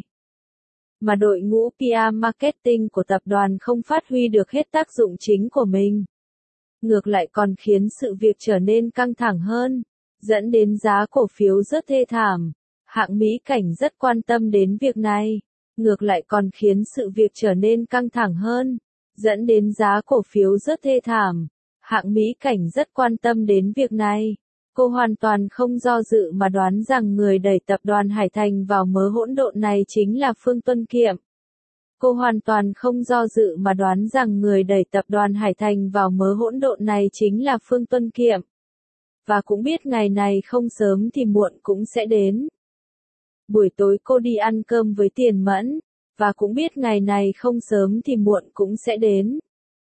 Mà đội ngũ PR marketing của tập đoàn không phát huy được hết tác dụng chính của mình. Ngược lại còn khiến sự việc trở nên căng thẳng hơn, dẫn đến giá cổ phiếu rất thê thảm. Hạng Mỹ Cảnh rất quan tâm đến việc này. Ngược lại còn khiến sự việc trở nên căng thẳng hơn, dẫn đến giá cổ phiếu rất thê thảm. Hạng Mỹ Cảnh rất quan tâm đến việc này. Cô hoàn toàn không do dự mà đoán rằng người đẩy tập đoàn Hải Thành vào mớ hỗn độn này chính là Phương Tuân Kiệm. Cô hoàn toàn không do dự mà đoán rằng người đẩy tập đoàn Hải Thành vào mớ hỗn độn này chính là Phương Tuân Kiệm. Và cũng biết ngày này không sớm thì muộn cũng sẽ đến. Buổi tối cô đi ăn cơm với Tiền Mẫn, và cũng biết ngày này không sớm thì muộn cũng sẽ đến.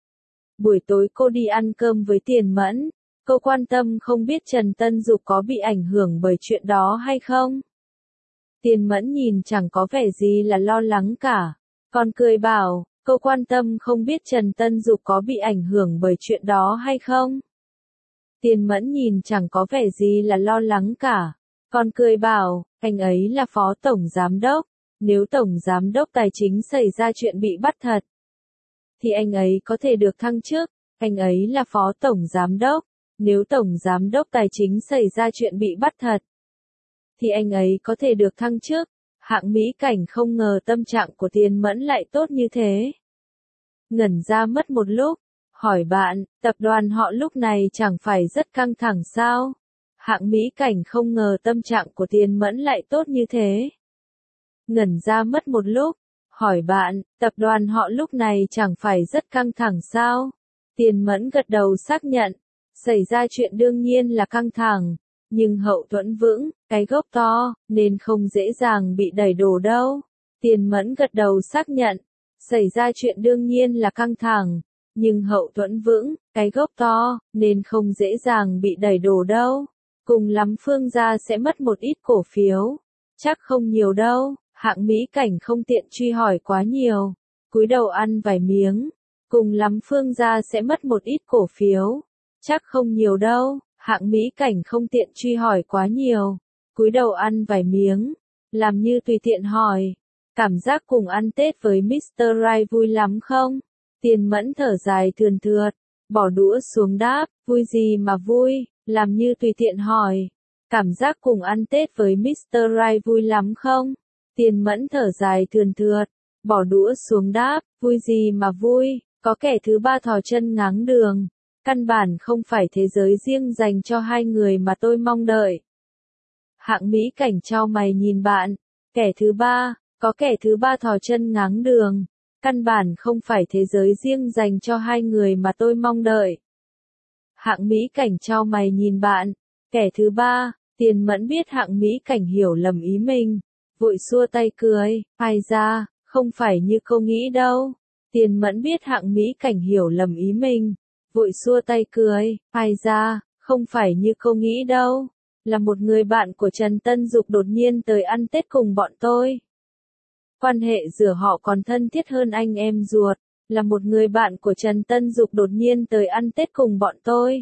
Buổi tối cô đi ăn cơm với Tiền Mẫn, cô quan tâm không biết Trần Tân Dục có bị ảnh hưởng bởi chuyện đó hay không. Tiền Mẫn nhìn chẳng có vẻ gì là lo lắng cả, còn cười bảo, cô quan tâm không biết Trần Tân Dục có bị ảnh hưởng bởi chuyện đó hay không. Tiền Mẫn nhìn chẳng có vẻ gì là lo lắng cả, còn cười bảo, anh ấy là phó tổng giám đốc, nếu tổng giám đốc tài chính xảy ra chuyện bị bắt thật, thì anh ấy có thể được thăng chức, anh ấy là phó tổng giám đốc, nếu tổng giám đốc tài chính xảy ra chuyện bị bắt thật, thì anh ấy có thể được thăng chức. Hạng Mỹ Cảnh không ngờ tâm trạng của Tiền Mẫn lại tốt như thế. Ngẩn ra mất một lúc, hỏi bạn, tập đoàn họ lúc này chẳng phải rất căng thẳng sao? Hạng Mỹ Cảnh không ngờ tâm trạng của Tiền Mẫn lại tốt như thế. Ngẩn ra mất một lúc, hỏi bạn, tập đoàn họ lúc này chẳng phải rất căng thẳng sao? Tiền Mẫn gật đầu xác nhận, xảy ra chuyện đương nhiên là căng thẳng, nhưng hậu thuẫn vững, cái gốc to, nên không dễ dàng bị đẩy đổ đâu. Tiền Mẫn gật đầu xác nhận, xảy ra chuyện đương nhiên là căng thẳng, nhưng hậu thuẫn vững, cái gốc to, nên không dễ dàng bị đẩy đổ đâu. Cùng lắm Phương gia sẽ mất một ít cổ phiếu, chắc không nhiều đâu. Hạng Mỹ Cảnh không tiện truy hỏi quá nhiều, cúi đầu ăn vài miếng. Cùng lắm Phương gia sẽ mất một ít cổ phiếu, chắc không nhiều đâu. Hạng Mỹ Cảnh không tiện truy hỏi quá nhiều, cúi đầu ăn vài miếng, làm như tùy tiện hỏi, cảm giác cùng ăn Tết với Mr. Right vui lắm không? Tiền Mẫn thở dài thườn thượt, bỏ đũa xuống đáp, vui gì mà vui, làm như tùy tiện hỏi, cảm giác cùng ăn Tết với Mr. Right vui lắm không? Tiền Mẫn thở dài thườn thượt, bỏ đũa xuống đáp, vui gì mà vui, có kẻ thứ ba thò chân ngáng đường. Căn bản không phải thế giới riêng dành cho hai người mà tôi mong đợi. Hạng Mỹ Cảnh chau mày nhìn bạn. Kẻ thứ ba, có kẻ thứ ba thò chân ngáng đường. Căn bản không phải thế giới riêng dành cho hai người mà tôi mong đợi. Hạng Mỹ Cảnh chau mày nhìn bạn. Kẻ thứ ba, Tiền Mẫn biết Hạng Mỹ Cảnh hiểu lầm ý mình. Vội xua tay cười, ai ra, không phải như cô nghĩ đâu. Tiền Mẫn biết Hạng Mỹ Cảnh hiểu lầm ý mình. Vội xua tay cười, ai ra, không phải như cô nghĩ đâu. Là một người bạn của Trần Tân Dục đột nhiên tới ăn Tết cùng bọn tôi. Quan hệ giữa họ còn thân thiết hơn anh em ruột. Là một người bạn của Trần Tân Dục đột nhiên tới ăn Tết cùng bọn tôi.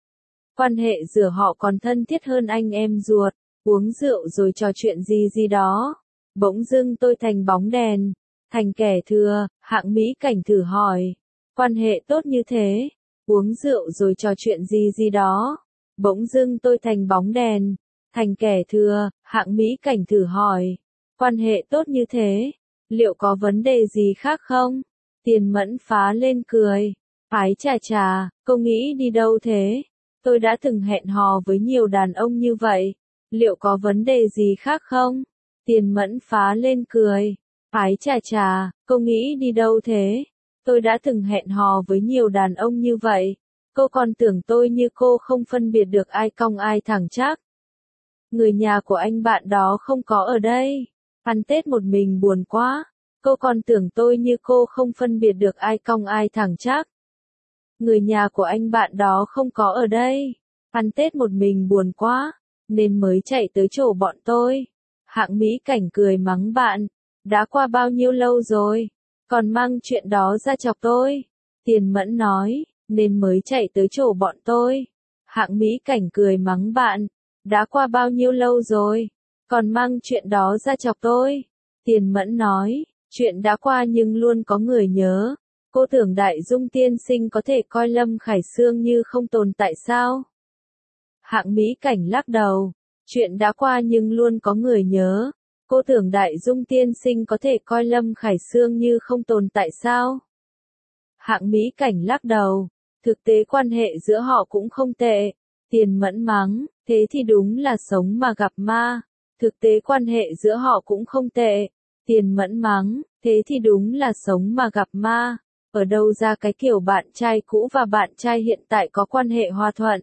Quan hệ giữa họ còn thân thiết hơn anh em ruột. Uống rượu rồi trò chuyện gì gì đó. Bỗng dưng tôi thành bóng đèn. Thành kẻ thừa, Hạng Mỹ Cảnh thử hỏi. Quan hệ tốt như thế. Uống rượu rồi trò chuyện gì gì đó. Bỗng dưng tôi thành bóng đèn. Thành kẻ thừa, Hạng Mỹ Cảnh thử hỏi. Quan hệ tốt như thế. Liệu có vấn đề gì khác không? Tiền Mẫn phá lên cười. Ái chà chà, cô nghĩ đi đâu thế? Tôi đã từng hẹn hò với nhiều đàn ông như vậy. Liệu có vấn đề gì khác không? Tiền Mẫn phá lên cười. Ái chà chà, cô nghĩ đi đâu thế? Tôi đã từng hẹn hò với nhiều đàn ông như vậy. Cô còn tưởng tôi như cô không phân biệt được ai cong ai thẳng chắc. Người nhà của anh bạn đó không có ở đây. Ăn Tết một mình buồn quá. Cô còn tưởng tôi như cô không phân biệt được ai cong ai thẳng chắc. Người nhà của anh bạn đó không có ở đây. Ăn Tết một mình buồn quá, nên mới chạy tới chỗ bọn tôi. Hạng Mỹ Cảnh cười mắng bạn. Đã qua bao nhiêu lâu rồi, còn mang chuyện đó ra chọc tôi. Tiền Mẫn nói, nên mới chạy tới chỗ bọn tôi. Hạng Mỹ Cảnh cười mắng bạn. Đã qua bao nhiêu lâu rồi, còn mang chuyện đó ra chọc tôi. Tiền Mẫn nói, chuyện đã qua nhưng luôn có người nhớ. Cô tưởng Đại Dung tiên sinh có thể coi Lâm Khải Sương như không tồn tại sao? Hạng Mỹ Cảnh lắc đầu. Chuyện đã qua nhưng luôn có người nhớ. Cô tưởng Đại Dung tiên sinh có thể coi Lâm Khải Sương như không tồn tại sao? Hạng Mỹ Cảnh lắc đầu. Thực tế quan hệ giữa họ cũng không tệ. Tiền Mẫn mắng, thế thì đúng là sống mà gặp ma. Thực tế quan hệ giữa họ cũng không tệ. Tiền Mẫn mắng, thế thì đúng là sống mà gặp ma. Ở đâu ra cái kiểu bạn trai cũ và bạn trai hiện tại có quan hệ hòa thuận?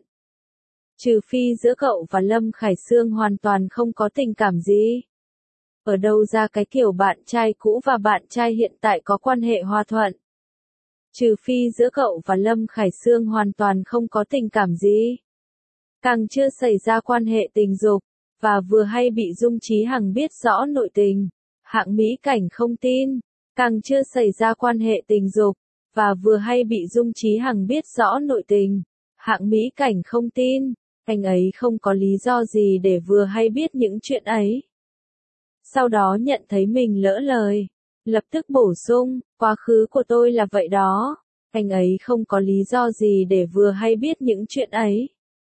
Trừ phi giữa cậu và Lâm Khải Sương hoàn toàn không có tình cảm gì. Ở đâu ra cái kiểu bạn trai cũ và bạn trai hiện tại có quan hệ hòa thuận? Trừ phi giữa cậu và Lâm Khải Sương hoàn toàn không có tình cảm gì. Càng chưa xảy ra quan hệ tình dục, và vừa hay bị Dung Chí Hằng biết rõ nội tình. Hạng Mỹ Cảnh không tin. Càng chưa xảy ra quan hệ tình dục, và vừa hay bị Dung Chí Hằng biết rõ nội tình. Hạng Mỹ Cảnh không tin. Anh ấy không có lý do gì để vừa hay biết những chuyện ấy. Sau đó nhận thấy mình lỡ lời. Lập tức bổ sung, quá khứ của tôi là vậy đó. Anh ấy không có lý do gì để vừa hay biết những chuyện ấy.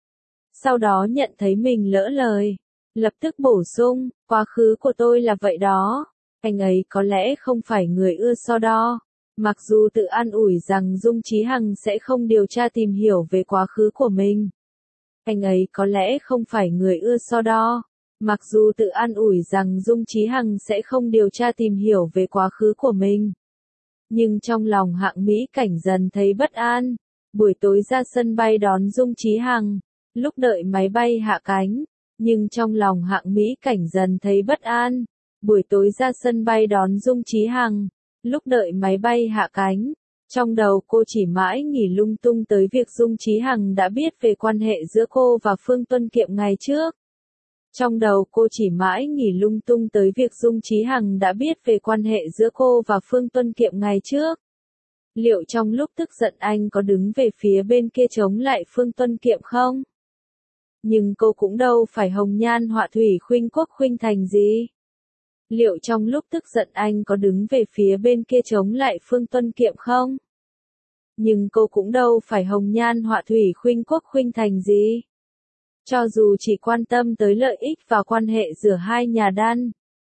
Sau đó nhận thấy mình lỡ lời. Lập tức bổ sung, quá khứ của tôi là vậy đó. Anh ấy có lẽ không phải người ưa so đo. Mặc dù tự an ủi rằng Dung Chí Hằng sẽ không điều tra tìm hiểu về quá khứ của mình. Anh ấy có lẽ không phải người ưa so đo. Mặc dù tự an ủi rằng Dung Chí Hằng sẽ không điều tra tìm hiểu về quá khứ của mình. Nhưng trong lòng Hạng Mỹ Cảnh dần thấy bất an. Buổi tối ra sân bay đón Dung Chí Hằng. Lúc đợi máy bay hạ cánh. Nhưng trong lòng Hạng Mỹ Cảnh dần thấy bất an. Buổi tối ra sân bay đón Dung Chí Hằng. Lúc đợi máy bay hạ cánh. Trong đầu cô chỉ mãi nghĩ lung tung tới việc Dung Chí Hằng đã biết về quan hệ giữa cô và Phương Tuân Kiệm ngày trước. Trong đầu cô chỉ mãi nghĩ lung tung tới việc Dung Chí Hằng đã biết về quan hệ giữa cô và Phương Tuân Kiệm ngày trước. Liệu trong lúc tức giận anh có đứng về phía bên kia chống lại Phương Tuân Kiệm không? Nhưng cô cũng đâu phải hồng nhan họa thủy khuynh quốc khuynh thành gì. Liệu trong lúc tức giận anh có đứng về phía bên kia chống lại Phương Tuân Kiệm không? Nhưng cô cũng đâu phải hồng nhan họa thủy khuynh quốc khuynh thành gì. Cho dù chỉ quan tâm tới lợi ích và quan hệ giữa hai nhà đan.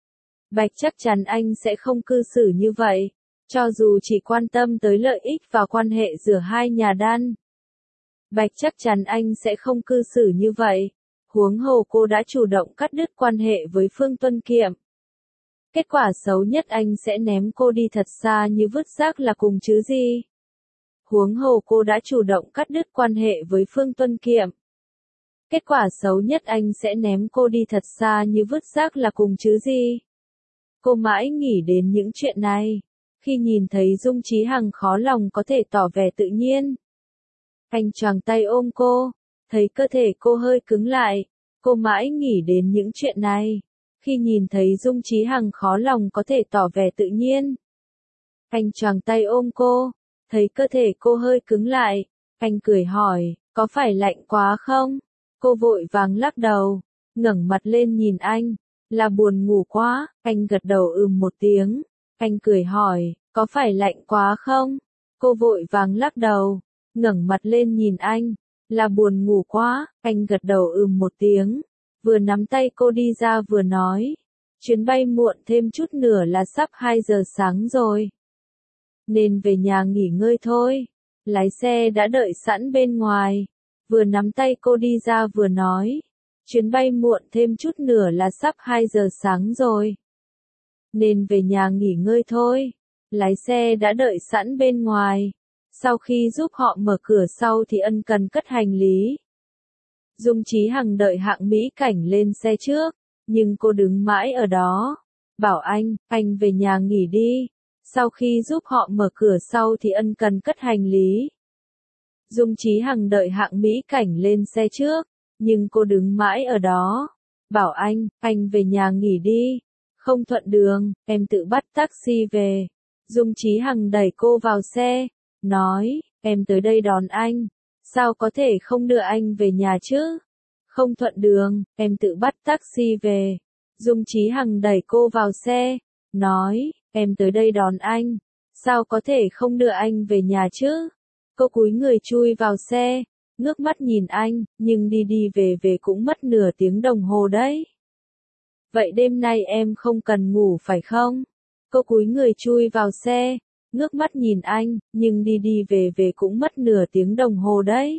Bạch chắc chắn anh sẽ không cư xử như vậy, cho dù chỉ quan tâm tới lợi ích và quan hệ giữa hai nhà đan. Bạch chắc chắn anh sẽ không cư xử như vậy, huống hồ cô đã chủ động cắt đứt quan hệ với Phương Tuân Kiệm. Kết quả xấu nhất anh sẽ ném cô đi thật xa như vứt rác là cùng chứ gì. Huống hồ cô đã chủ động cắt đứt quan hệ với Phương Tuân Kiệm. Kết quả xấu nhất anh sẽ ném cô đi thật xa như vứt rác là cùng chứ gì. Cô mãi nghĩ đến những chuyện này. Khi nhìn thấy Dung Chí Hằng khó lòng có thể tỏ vẻ tự nhiên. Anh choàng tay ôm cô, thấy cơ thể cô hơi cứng lại. Cô mãi nghĩ đến những chuyện này. Khi nhìn thấy Dung Chí Hằng khó lòng có thể tỏ vẻ tự nhiên. Anh choàng tay ôm cô, thấy cơ thể cô hơi cứng lại. Anh cười hỏi, có phải lạnh quá không? Cô vội vàng lắc đầu, ngẩng mặt lên nhìn anh, là buồn ngủ quá. Anh gật đầu một tiếng. Anh cười hỏi, có phải lạnh quá không? Cô vội vàng lắc đầu, ngẩng mặt lên nhìn anh, là buồn ngủ quá. Anh gật đầu một tiếng, vừa nắm tay cô đi ra vừa nói, chuyến bay muộn thêm chút nữa là sắp 2 giờ sáng rồi. Nên về nhà nghỉ ngơi thôi. Lái xe đã đợi sẵn bên ngoài, vừa nắm tay cô đi ra vừa nói, chuyến bay muộn thêm chút nữa là sắp 2 giờ sáng rồi. Nên về nhà nghỉ ngơi thôi. Lái xe đã đợi sẵn bên ngoài. Sau khi giúp họ mở cửa sau thì ân cần cất hành lý. Dung Chí Hằng đợi hạng mỹ cảnh lên xe trước, nhưng cô đứng mãi ở đó, bảo anh về nhà nghỉ đi. Sau khi giúp họ mở cửa sau thì ân cần cất hành lý. Dung Chí Hằng đợi hạng mỹ cảnh lên xe trước, nhưng cô đứng mãi ở đó, bảo anh về nhà nghỉ đi. Không thuận đường, em tự bắt taxi về. Dung Chí Hằng đẩy cô vào xe, nói, em tới đây đón anh, sao có thể không đưa anh về nhà chứ? Không thuận đường, em tự bắt taxi về. Dung Chí Hằng đẩy cô vào xe, nói, em tới đây đón anh, sao có thể không đưa anh về nhà chứ? Cô cúi người chui vào xe, ngước mắt nhìn anh, nhưng đi đi về về cũng mất nửa tiếng đồng hồ đấy. Vậy đêm nay em không cần ngủ phải không? Cô cúi người chui vào xe, ngước mắt nhìn anh, nhưng đi đi về về cũng mất nửa tiếng đồng hồ đấy.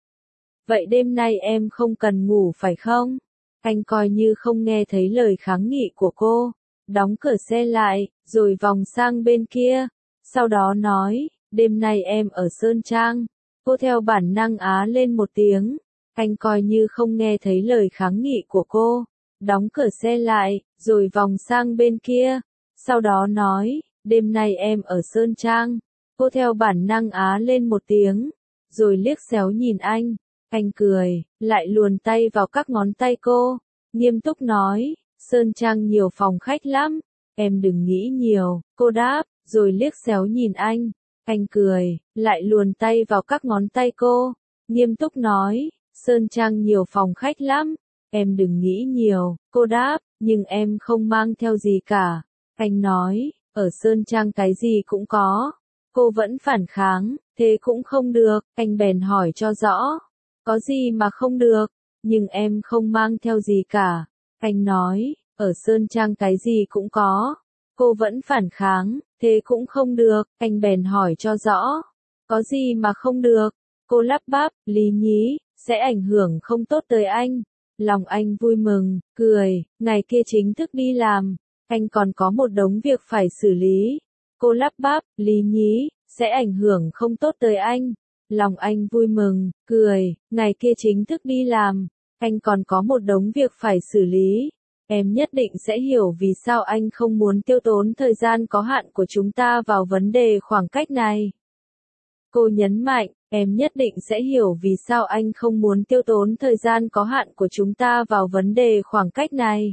Vậy đêm nay em không cần ngủ phải không? Anh coi như không nghe thấy lời kháng nghị của cô, đóng cửa xe lại, rồi vòng sang bên kia, sau đó nói, đêm nay em ở Sơn Trang. Cô theo bản năng á lên một tiếng, anh coi như không nghe thấy lời kháng nghị của cô, đóng cửa xe lại, rồi vòng sang bên kia, sau đó nói, đêm nay em ở Sơn Trang. Cô theo bản năng á lên một tiếng, rồi liếc xéo nhìn anh cười, lại luồn tay vào các ngón tay cô, nghiêm túc nói, Sơn Trang nhiều phòng khách lắm, em đừng nghĩ nhiều. Cô đáp, rồi liếc xéo nhìn anh cười, lại luồn tay vào các ngón tay cô, nghiêm túc nói, Sơn Trang nhiều phòng khách lắm, em đừng nghĩ nhiều. Cô đáp, nhưng em không mang theo gì cả. Anh nói, ở Sơn Trang cái gì cũng có. Cô vẫn phản kháng, thế cũng không được. Anh bèn hỏi cho rõ, có gì mà không được? Nhưng em không mang theo gì cả. Anh nói, ở Sơn Trang cái gì cũng có. Cô vẫn phản kháng, thế cũng không được. Anh bèn hỏi cho rõ, có gì mà không được? Cô lắp bắp, Lý nhí, sẽ ảnh hưởng không tốt tới anh. Lòng anh vui mừng, cười, ngày kia chính thức đi làm, anh còn có một đống việc phải xử lý. Cô lắp bắp, Lý nhí, sẽ ảnh hưởng không tốt tới anh. Lòng anh vui mừng, cười, ngày kia chính thức đi làm, anh còn có một đống việc phải xử lý. Em nhất định sẽ hiểu vì sao anh không muốn tiêu tốn thời gian có hạn của chúng ta vào vấn đề khoảng cách này. Cô nhấn mạnh, em nhất định sẽ hiểu vì sao anh không muốn tiêu tốn thời gian có hạn của chúng ta vào vấn đề khoảng cách này.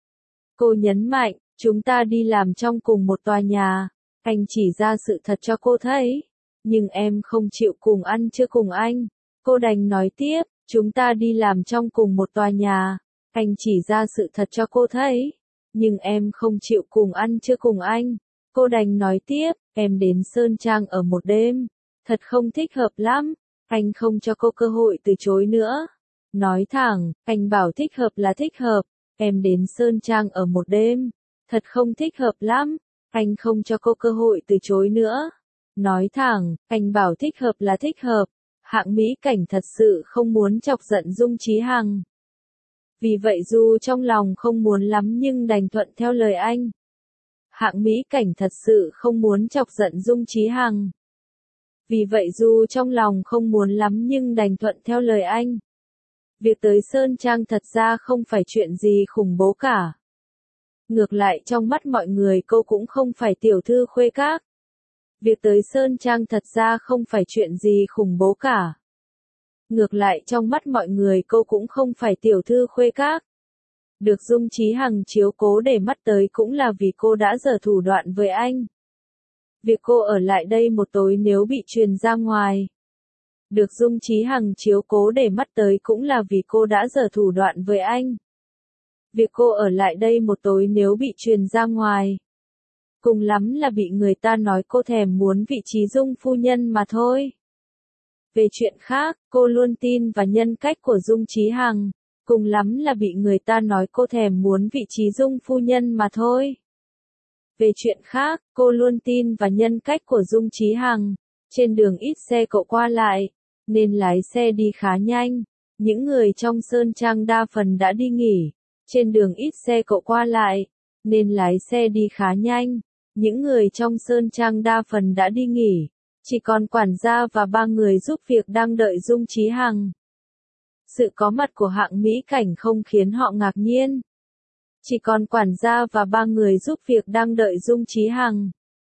Cô nhấn mạnh, chúng ta đi làm trong cùng một tòa nhà. Anh chỉ ra sự thật cho cô thấy. Nhưng em không chịu cùng ăn trưa cùng anh. Cô đành nói tiếp, chúng ta đi làm trong cùng một tòa nhà. Anh chỉ ra sự thật cho cô thấy. Nhưng em không chịu cùng ăn trưa cùng anh. Cô đành nói tiếp, em đến Sơn Trang ở một đêm. Thật không thích hợp lắm. Anh không cho cô cơ hội từ chối nữa. Nói thẳng, anh bảo thích hợp là thích hợp. Em đến Sơn Trang ở một đêm. thật không thích hợp lắm. Anh không cho cô cơ hội từ chối nữa. Nói thẳng, anh bảo thích hợp là thích hợp. Hạng Mỹ Cảnh thật sự không muốn chọc giận Dung Chí Hằng. Vì vậy dù trong lòng không muốn lắm nhưng đành thuận theo lời anh. Hạng Mỹ Cảnh thật sự không muốn chọc giận Dung Chí Hằng. Vì vậy dù trong lòng không muốn lắm nhưng đành thuận theo lời anh. Việc tới Sơn Trang thật ra không phải chuyện gì khủng bố cả. Ngược lại trong mắt mọi người cô cũng không phải tiểu thư khuê các. Việc tới Sơn Trang thật ra không phải chuyện gì khủng bố cả. Ngược lại trong mắt mọi người cô cũng không phải tiểu thư khuê các. Được Dung Chí Hằng chiếu cố để mắt tới cũng là vì cô đã giở thủ đoạn với anh. Việc cô ở lại đây một tối nếu bị truyền ra ngoài. Được Dung Chí Hằng chiếu cố để mắt tới cũng là vì cô đã giở thủ đoạn với anh. Việc cô ở lại đây một tối nếu bị truyền ra ngoài. Cùng lắm là bị người ta nói cô thèm muốn vị trí Dung phu nhân mà thôi. Về chuyện khác, cô luôn tin vào nhân cách của Dung Chí Hằng. Cùng lắm là bị người ta nói cô thèm muốn vị trí Dung phu nhân mà thôi. Về chuyện khác, cô luôn tin vào nhân cách của Dung Chí Hằng. Trên đường ít xe cộ qua lại, nên lái xe đi khá nhanh. Những người trong Sơn Trang đa phần đã đi nghỉ. Trên đường ít xe cộ qua lại, nên lái xe đi khá nhanh. Những người trong Sơn Trang đa phần đã đi nghỉ. Chỉ còn quản gia và 3 người giúp việc đang đợi Dung Chí Hằng. Sự có mặt của Hạng Mỹ Cảnh không khiến họ ngạc nhiên. Chỉ còn quản gia và 3 người giúp việc đang đợi Dung Chí Hằng.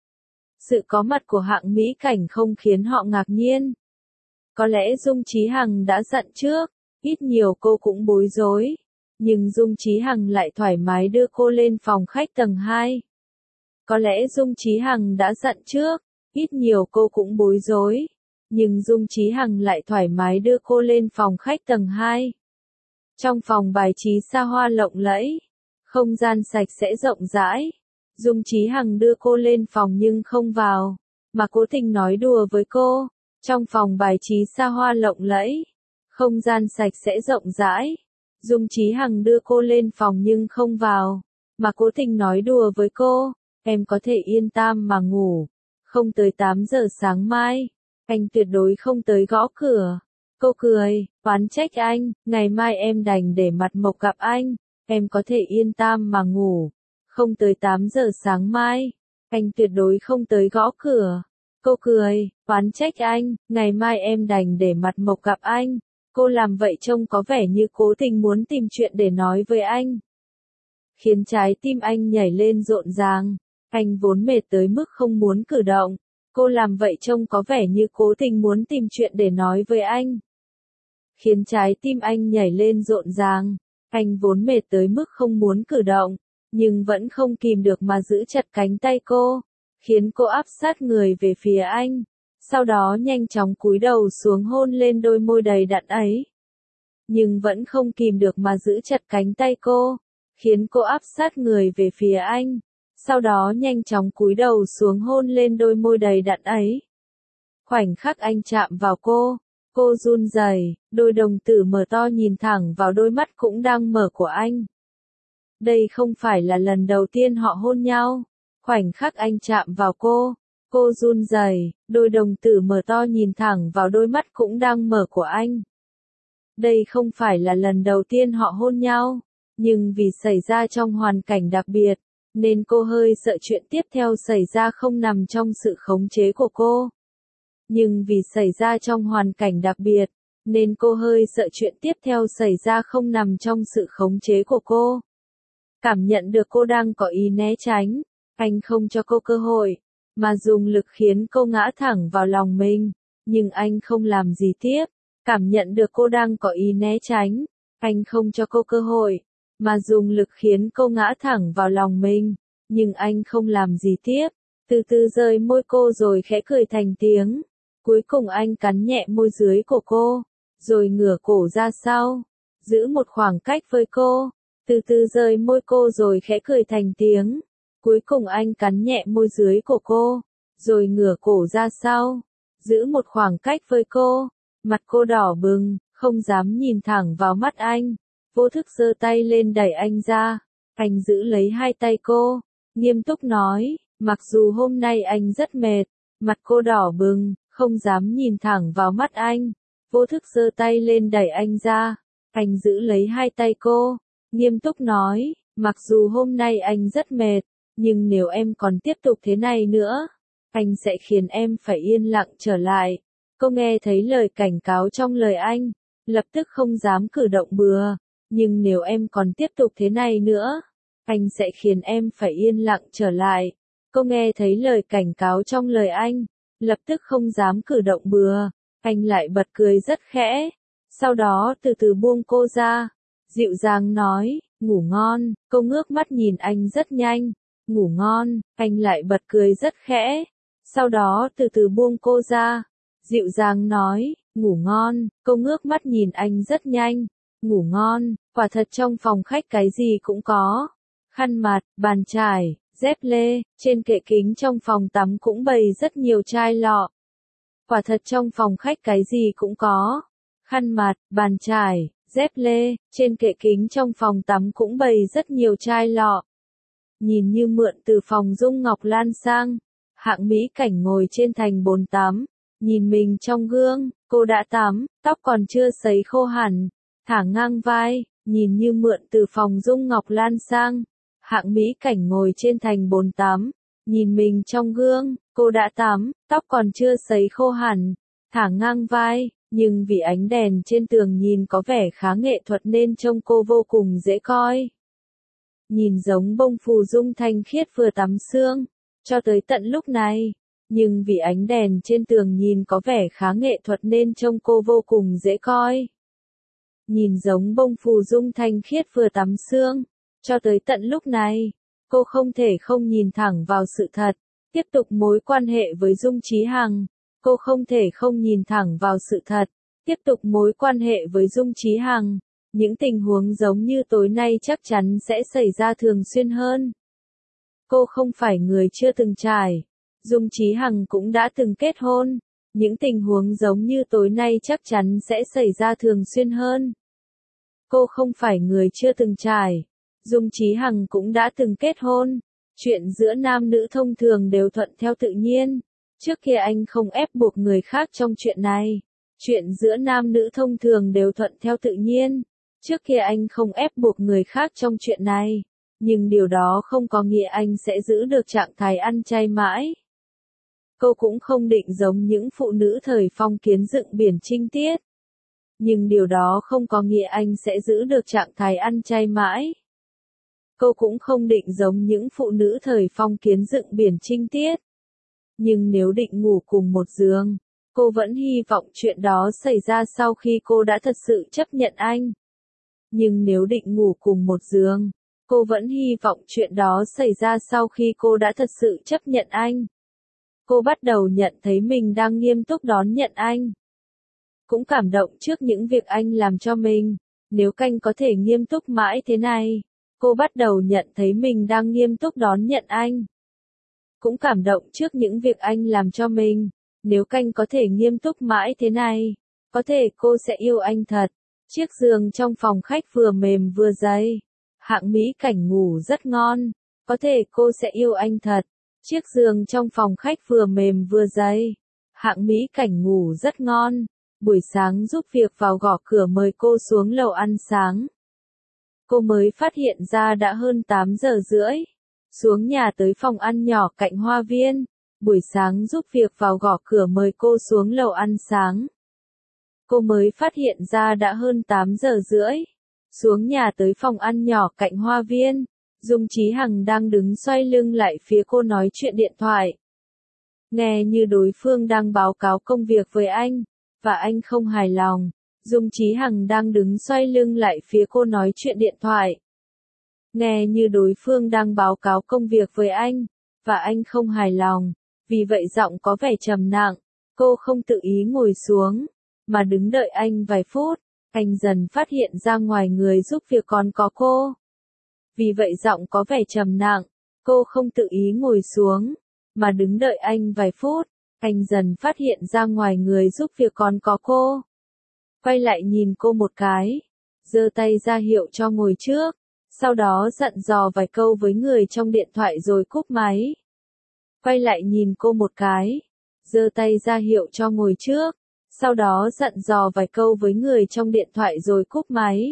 Sự có mặt của Hạng Mỹ Cảnh không khiến họ ngạc nhiên. Có lẽ Dung Chí Hằng đã dặn trước, ít nhiều cô cũng bối rối. Nhưng Dung Chí Hằng lại thoải mái đưa cô lên phòng khách tầng 2. Có lẽ Dung Chí Hằng đã dặn trước, ít nhiều cô cũng bối rối. Nhưng Dung Chí Hằng lại thoải mái đưa cô lên phòng khách tầng 2. Trong phòng bài trí xa hoa lộng lẫy, không gian sạch sẽ rộng rãi. Dung Chí Hằng đưa cô lên phòng nhưng không vào, mà cố tình nói đùa với cô. Trong phòng bài trí xa hoa lộng lẫy, không gian sạch sẽ rộng rãi. Dung Chí Hằng đưa cô lên phòng nhưng không vào, mà cố tình nói đùa với cô. Em có thể yên tâm mà ngủ. Không tới 8 giờ sáng mai, anh tuyệt đối không tới gõ cửa. Cô cười, oán trách anh, ngày mai em đành để mặt mộc gặp anh. Em có thể yên tâm mà ngủ. Không tới 8 giờ sáng mai, anh tuyệt đối không tới gõ cửa. Cô cười, oán trách anh, ngày mai em đành để mặt mộc gặp anh. Cô làm vậy trông có vẻ như cố tình muốn tìm chuyện để nói với anh. Khiến trái tim anh nhảy lên rộn ràng. Anh vốn mệt tới mức không muốn cử động. Cô làm vậy trông có vẻ như cố tình muốn tìm chuyện để nói với anh. Khiến trái tim anh nhảy lên rộn ràng. Anh vốn mệt tới mức không muốn cử động, nhưng vẫn không kìm được mà giữ chặt cánh tay cô, khiến cô áp sát người về phía anh. Sau đó nhanh chóng cúi đầu xuống hôn lên đôi môi đầy đặn ấy. Nhưng vẫn không kìm được mà giữ chặt cánh tay cô, khiến cô áp sát người về phía anh. Sau đó nhanh chóng cúi đầu xuống hôn lên đôi môi đầy đặn ấy. Khoảnh khắc anh chạm vào cô run rẩy, đôi đồng tử mở to nhìn thẳng vào đôi mắt cũng đang mở của anh. Đây không phải là lần đầu tiên họ hôn nhau. Khoảnh khắc anh chạm vào cô run rẩy, đôi đồng tử mở to nhìn thẳng vào đôi mắt cũng đang mở của anh. Đây không phải là lần đầu tiên họ hôn nhau, nhưng vì xảy ra trong hoàn cảnh đặc biệt, nên cô hơi sợ chuyện tiếp theo xảy ra không nằm trong sự khống chế của cô. Nhưng vì xảy ra trong hoàn cảnh đặc biệt, nên cô hơi sợ chuyện tiếp theo xảy ra không nằm trong sự khống chế của cô. Cảm nhận được cô đang có ý né tránh, anh không cho cô cơ hội, mà dùng lực khiến cô ngã thẳng vào lòng mình, nhưng anh không làm gì tiếp. Cảm nhận được cô đang có ý né tránh, anh không cho cô cơ hội, mà dùng lực khiến cô ngã thẳng vào lòng mình, nhưng anh không làm gì tiếp. Từ từ rời môi cô rồi khẽ cười thành tiếng. Cuối cùng anh cắn nhẹ môi dưới của cô, rồi ngửa cổ ra sau, giữ một khoảng cách với cô. Từ từ rời môi cô rồi khẽ cười thành tiếng. Cuối cùng anh cắn nhẹ môi dưới của cô, rồi ngửa cổ ra sau, giữ một khoảng cách với cô. Mặt cô đỏ bừng, không dám nhìn thẳng vào mắt anh. Vô thức giơ tay lên đẩy anh ra. Anh giữ lấy hai tay cô, nghiêm túc nói, mặc dù hôm nay anh rất mệt, mặt cô đỏ bừng, không dám nhìn thẳng vào mắt anh. Vô thức giơ tay lên đẩy anh ra, anh giữ lấy hai tay cô, nghiêm túc nói, mặc dù hôm nay anh rất mệt, nhưng nếu em còn tiếp tục thế này nữa, anh sẽ khiến em phải yên lặng trở lại. Cô nghe thấy lời cảnh cáo trong lời anh, lập tức không dám cử động bừa, nhưng nếu em còn tiếp tục thế này nữa, anh sẽ khiến em phải yên lặng trở lại. Cô nghe thấy lời cảnh cáo trong lời anh, lập tức không dám cử động bừa, anh lại bật cười rất khẽ, sau đó từ từ buông cô ra, dịu dàng nói, ngủ ngon. Cô ngước mắt nhìn anh rất nhanh, ngủ ngon. Anh lại bật cười rất khẽ, sau đó từ từ buông cô ra, dịu dàng nói, ngủ ngon. Cô ngước mắt nhìn anh rất nhanh, ngủ ngon. Quả thật trong phòng khách cái gì cũng có, khăn mặt, bàn chải, dép lê, trên kệ kính trong phòng tắm cũng bày rất nhiều chai lọ. Quả thật trong phòng khách cái gì cũng có, khăn mặt, bàn chải, dép lê, trên kệ kính trong phòng tắm cũng bày rất nhiều chai lọ. Nhìn như mượn từ phòng Dung Ngọc Lan sang, Hạng Mỹ Cảnh ngồi trên thành bồn tắm, nhìn mình trong gương, cô đã tắm, tóc còn chưa sấy khô hẳn, thả ngang vai, nhìn như mượn từ phòng Dung Ngọc Lan sang. Hạng Mỹ Cảnh ngồi trên thành bồn tắm, nhìn mình trong gương, cô đã tắm, tóc còn chưa sấy khô hẳn, thả ngang vai, nhưng vì ánh đèn trên tường nhìn có vẻ khá nghệ thuật nên trông cô vô cùng dễ coi. Nhìn giống bông phù dung thanh khiết vừa tắm sương, cho tới tận lúc này, nhưng vì ánh đèn trên tường nhìn có vẻ khá nghệ thuật nên trông cô vô cùng dễ coi. Nhìn giống bông phù dung thanh khiết vừa tắm sương, cho tới tận lúc này, cô không thể không nhìn thẳng vào sự thật, tiếp tục mối quan hệ với Dung Chí Hằng. Cô không thể không nhìn thẳng vào sự thật, tiếp tục mối quan hệ với Dung Chí Hằng. Những tình huống giống như tối nay chắc chắn sẽ xảy ra thường xuyên hơn. Cô không phải người chưa từng trải. Dung Chí Hằng cũng đã từng kết hôn. Những tình huống giống như tối nay chắc chắn sẽ xảy ra thường xuyên hơn. Cô không phải người chưa từng trải. Dung Chí Hằng cũng đã từng kết hôn. Chuyện giữa nam nữ thông thường đều thuận theo tự nhiên. Trước kia anh không ép buộc người khác trong chuyện này. Chuyện giữa nam nữ thông thường đều thuận theo tự nhiên. Trước kia anh không ép buộc người khác trong chuyện này. Nhưng điều đó không có nghĩa anh sẽ giữ được trạng thái ăn chay mãi. Cô cũng không định giống những phụ nữ thời phong kiến dựng biển trinh tiết. Nhưng điều đó không có nghĩa anh sẽ giữ được trạng thái ăn chay mãi. Cô cũng không định giống những phụ nữ thời phong kiến dựng biển trinh tiết. Nhưng nếu định ngủ cùng một giường, cô vẫn hy vọng chuyện đó xảy ra sau khi cô đã thật sự chấp nhận anh. Nhưng nếu định ngủ cùng một giường, cô vẫn hy vọng chuyện đó xảy ra sau khi cô đã thật sự chấp nhận anh. Cô bắt đầu nhận thấy mình đang nghiêm túc đón nhận anh. Cũng cảm động trước những việc anh làm cho mình. Nếu anh có thể nghiêm túc mãi thế này, cô bắt đầu nhận thấy mình đang nghiêm túc đón nhận anh. Cũng cảm động trước những việc anh làm cho mình. Nếu anh có thể nghiêm túc mãi thế này, có thể cô sẽ yêu anh thật. Chiếc giường trong phòng khách vừa mềm vừa dày. Hạng Mỹ Cảnh ngủ rất ngon. Có thể cô sẽ yêu anh thật. Chiếc giường trong phòng khách vừa mềm vừa dày. Hạng Mỹ Cảnh ngủ rất ngon. Buổi sáng giúp việc vào gõ cửa mời cô xuống lầu ăn sáng. Cô mới phát hiện ra đã hơn 8 giờ rưỡi. Xuống nhà tới phòng ăn nhỏ cạnh hoa viên. Buổi sáng giúp việc vào gõ cửa mời cô xuống lầu ăn sáng. Cô mới phát hiện ra đã hơn 8 giờ rưỡi. Xuống nhà tới phòng ăn nhỏ cạnh hoa viên. Dung Chí Hằng đang đứng xoay lưng lại phía cô nói chuyện điện thoại. Nghe như đối phương đang báo cáo công việc với anh, và anh không hài lòng. Dung Chí Hằng đang đứng xoay lưng lại phía cô nói chuyện điện thoại. Nghe như đối phương đang báo cáo công việc với anh, và anh không hài lòng. Vì vậy giọng có vẻ trầm nặng. Cô không tự ý ngồi xuống, mà đứng đợi anh vài phút. Anh dần phát hiện ra ngoài người giúp việc còn có cô. Vì vậy giọng có vẻ trầm nặng. Cô không tự ý ngồi xuống, mà đứng đợi anh vài phút. Anh dần phát hiện ra ngoài người giúp việc còn có cô. Quay lại nhìn cô một cái, giơ tay ra hiệu cho ngồi trước. Sau đó dặn dò vài câu với người trong điện thoại rồi cúp máy. Quay lại nhìn cô một cái, giơ tay ra hiệu cho ngồi trước, sau đó dặn dò vài câu với người trong điện thoại rồi cúp máy.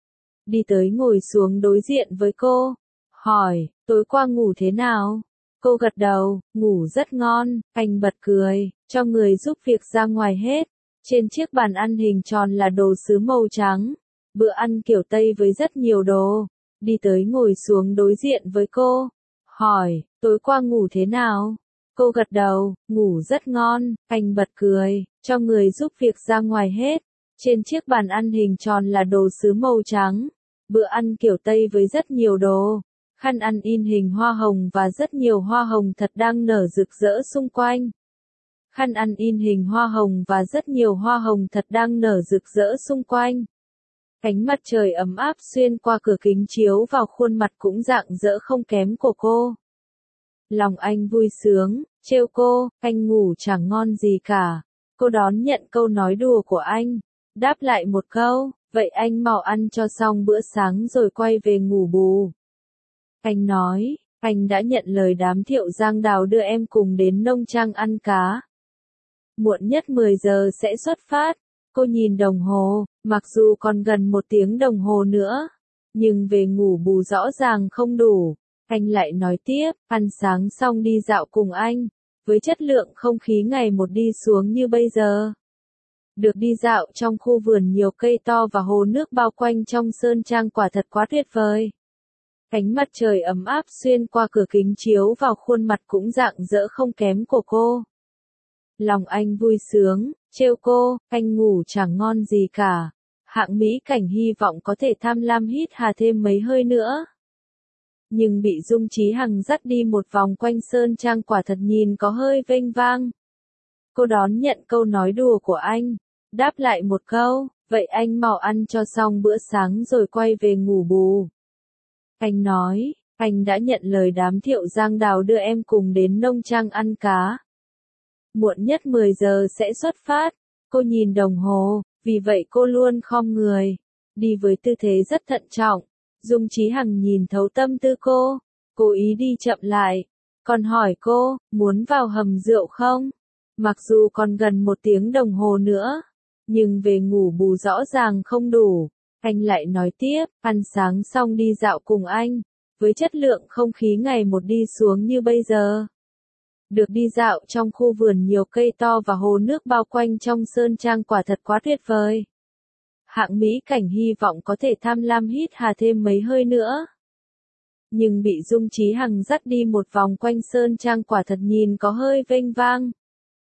Đi tới ngồi xuống đối diện với cô, hỏi, tối qua ngủ thế nào? Cô gật đầu, ngủ rất ngon, anh bật cười, cho người giúp việc ra ngoài hết. Trên chiếc bàn ăn hình tròn là đồ sứ màu trắng, bữa ăn kiểu Tây với rất nhiều đồ. Đi tới ngồi xuống đối diện với cô, hỏi, tối qua ngủ thế nào? Cô gật đầu, ngủ rất ngon, anh bật cười, cho người giúp việc ra ngoài hết. Trên chiếc bàn ăn hình tròn là đồ sứ màu trắng, bữa ăn kiểu Tây với rất nhiều đồ. Khăn ăn in hình hoa hồng và rất nhiều hoa hồng thật đang nở rực rỡ xung quanh. Khăn ăn in hình hoa hồng và rất nhiều hoa hồng thật đang nở rực rỡ xung quanh. Ánh mặt trời ấm áp xuyên qua cửa kính chiếu vào khuôn mặt cũng rạng rỡ không kém của cô. Lòng anh vui sướng, trêu cô, anh ngủ chẳng ngon gì cả. Cô đón nhận câu nói đùa của anh, đáp lại một câu, vậy anh mau ăn cho xong bữa sáng rồi quay về ngủ bù. Anh nói, anh đã nhận lời đám Thiệu Giang Đào đưa em cùng đến nông trang ăn cá. Muộn nhất 10 giờ sẽ xuất phát. Cô nhìn đồng hồ, mặc dù còn gần 1 tiếng đồng hồ nữa, nhưng về ngủ bù rõ ràng không đủ. Anh lại nói tiếp, ăn sáng xong đi dạo cùng anh, với chất lượng không khí ngày một đi xuống như bây giờ. Được đi dạo trong khu vườn nhiều cây to và hồ nước bao quanh trong sơn trang quả thật quá tuyệt vời. Ánh mặt trời ấm áp xuyên qua cửa kính chiếu vào khuôn mặt cũng rạng rỡ không kém của cô. Lòng anh vui sướng, trêu cô, anh ngủ chẳng ngon gì cả. Hạng mỹ cảnh hy vọng có thể tham lam hít hà thêm mấy hơi nữa. Nhưng bị Dung Chí Hằng dắt đi một vòng quanh sơn trang quả thật nhìn có hơi vênh vang. Cô đón nhận câu nói đùa của anh, đáp lại một câu, vậy anh mau ăn cho xong bữa sáng rồi quay về ngủ bù. Anh nói, anh đã nhận lời đám Thiệu Giang Đào đưa em cùng đến nông trang ăn cá. Muộn nhất 10 giờ sẽ xuất phát. Cô nhìn đồng hồ, vì vậy cô luôn khom người, đi với tư thế rất thận trọng. Dung Chí Hằng nhìn thấu tâm tư cô, cố ý đi chậm lại, còn hỏi cô, muốn vào hầm rượu không? Mặc dù còn gần 1 tiếng đồng hồ nữa, nhưng về ngủ bù rõ ràng không đủ. Anh lại nói tiếp, ăn sáng xong đi dạo cùng anh, với chất lượng không khí ngày một đi xuống như bây giờ. Được đi dạo trong khu vườn nhiều cây to và hồ nước bao quanh trong sơn trang quả thật quá tuyệt vời. Hạng mỹ cảnh hy vọng có thể tham lam hít hà thêm mấy hơi nữa. Nhưng bị Dung Chí Hằng dắt đi một vòng quanh sơn trang quả thật nhìn có hơi vênh vang.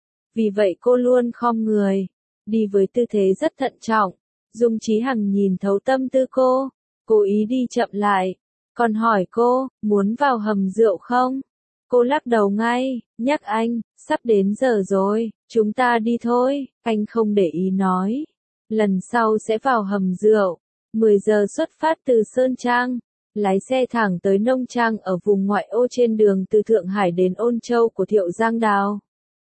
Vì vậy cô luôn khom người, đi với tư thế rất thận trọng. Dung Chí Hằng nhìn thấu tâm tư cô, cố ý đi chậm lại, còn hỏi cô, muốn vào hầm rượu không? Cô lắc đầu ngay, nhắc anh, sắp đến giờ rồi, chúng ta đi thôi. Anh không để ý nói, lần sau sẽ vào hầm rượu. 10 giờ xuất phát từ Sơn Trang, lái xe thẳng tới nông trang ở vùng ngoại ô trên đường từ Thượng Hải đến Ôn Châu của Thiệu Giang Đào.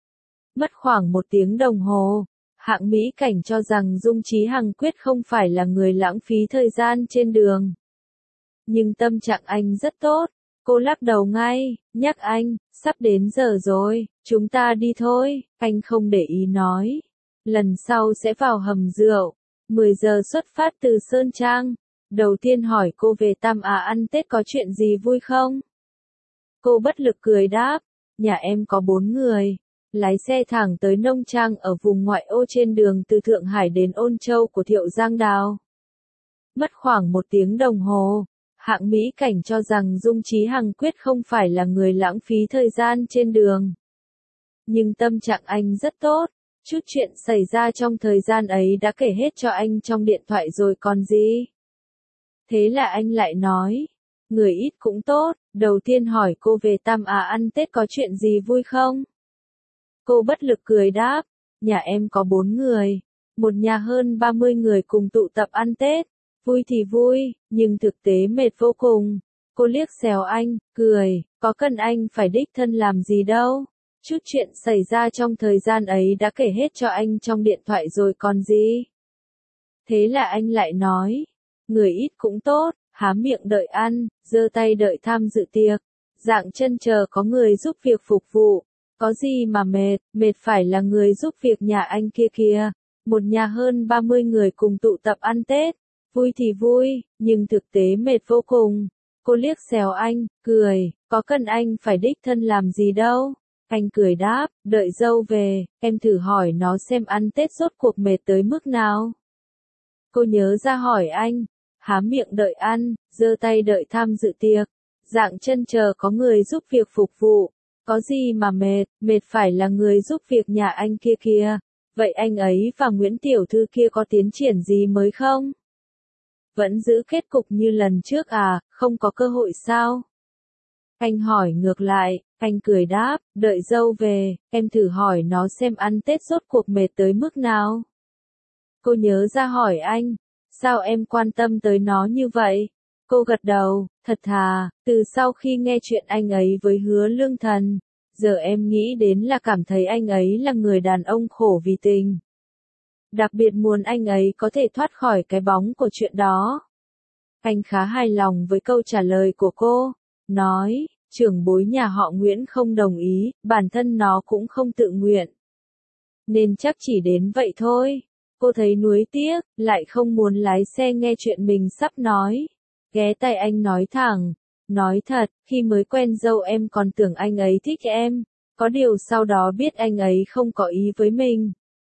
Mất khoảng 1 tiếng đồng hồ. Hạng mỹ cảnh cho rằng Dung Chí Hằng quyết không phải là người lãng phí thời gian trên đường. Nhưng tâm trạng anh rất tốt. Cô lắc đầu ngay, nhắc anh, sắp đến giờ rồi, chúng ta đi thôi. Anh không để ý nói, lần sau sẽ vào hầm rượu. 10 giờ xuất phát từ Sơn Trang. Đầu tiên hỏi cô về Tam Á ăn Tết có chuyện gì vui không? Cô bất lực cười đáp, nhà em có 4 người. Lái xe thẳng tới nông trang ở vùng ngoại ô trên đường từ Thượng Hải đến Ôn Châu của Thiệu Giang Đào. Mất khoảng 1 tiếng đồng hồ. Hạng mỹ cảnh cho rằng Dung Chí Hằng quyết không phải là người lãng phí thời gian trên đường. Nhưng tâm trạng anh rất tốt. Chút chuyện xảy ra trong thời gian ấy đã kể hết cho anh trong điện thoại rồi còn gì. Thế là anh lại nói, người ít cũng tốt. Đầu tiên hỏi cô về Tam Á ăn Tết có chuyện gì vui không? Cô bất lực cười đáp, nhà em có 4 người. Một nhà hơn 30 người cùng tụ tập ăn Tết. Vui thì vui, nhưng thực tế mệt vô cùng. Cô liếc xéo anh, cười, có cần anh phải đích thân làm gì đâu. Chút chuyện xảy ra trong thời gian ấy đã kể hết cho anh trong điện thoại rồi còn gì. Thế là anh lại nói, người ít cũng tốt. há miệng đợi ăn, giơ tay đợi tham dự tiệc, dạng chân chờ có người giúp việc phục vụ. Có gì mà mệt, mệt phải là người giúp việc nhà anh kia kìa. Một nhà hơn 30 người cùng tụ tập ăn Tết. Vui thì vui, nhưng thực tế mệt vô cùng. Cô liếc xéo anh, cười, có cần anh phải đích thân làm gì đâu. Anh cười đáp, đợi dâu về, em thử hỏi nó xem ăn Tết rốt cuộc mệt tới mức nào. Cô nhớ ra hỏi anh, há miệng đợi ăn, giơ tay đợi tham dự tiệc, dạng chân chờ có người giúp việc phục vụ. Có gì mà mệt, mệt phải là người giúp việc nhà anh kia kìa. Vậy anh ấy và Nguyễn Tiểu Thư kia có tiến triển gì mới không? Vẫn giữ kết cục như lần trước à, không có cơ hội sao? Anh hỏi ngược lại, anh cười đáp, đợi dâu về, em thử hỏi nó xem ăn Tết rốt cuộc mệt tới mức nào. Cô nhớ ra hỏi anh, sao em quan tâm tới nó như vậy? Cô gật đầu, thật thà, từ sau khi nghe chuyện anh ấy với Hứa Lương Thần, giờ em nghĩ đến là cảm thấy anh ấy là người đàn ông khổ vì tình. Đặc biệt muốn anh ấy có thể thoát khỏi cái bóng của chuyện đó. Anh khá hài lòng với câu trả lời của cô, nói, trưởng bối nhà họ Nguyễn không đồng ý, bản thân nó cũng không tự nguyện. Nên chắc chỉ đến vậy thôi. Cô thấy nuối tiếc, lại không muốn lái xe nghe chuyện mình sắp nói. Ghé tai anh nói thẳng, nói thật, khi mới quen dâu em còn tưởng anh ấy thích em, có điều sau đó biết anh ấy không có ý với mình.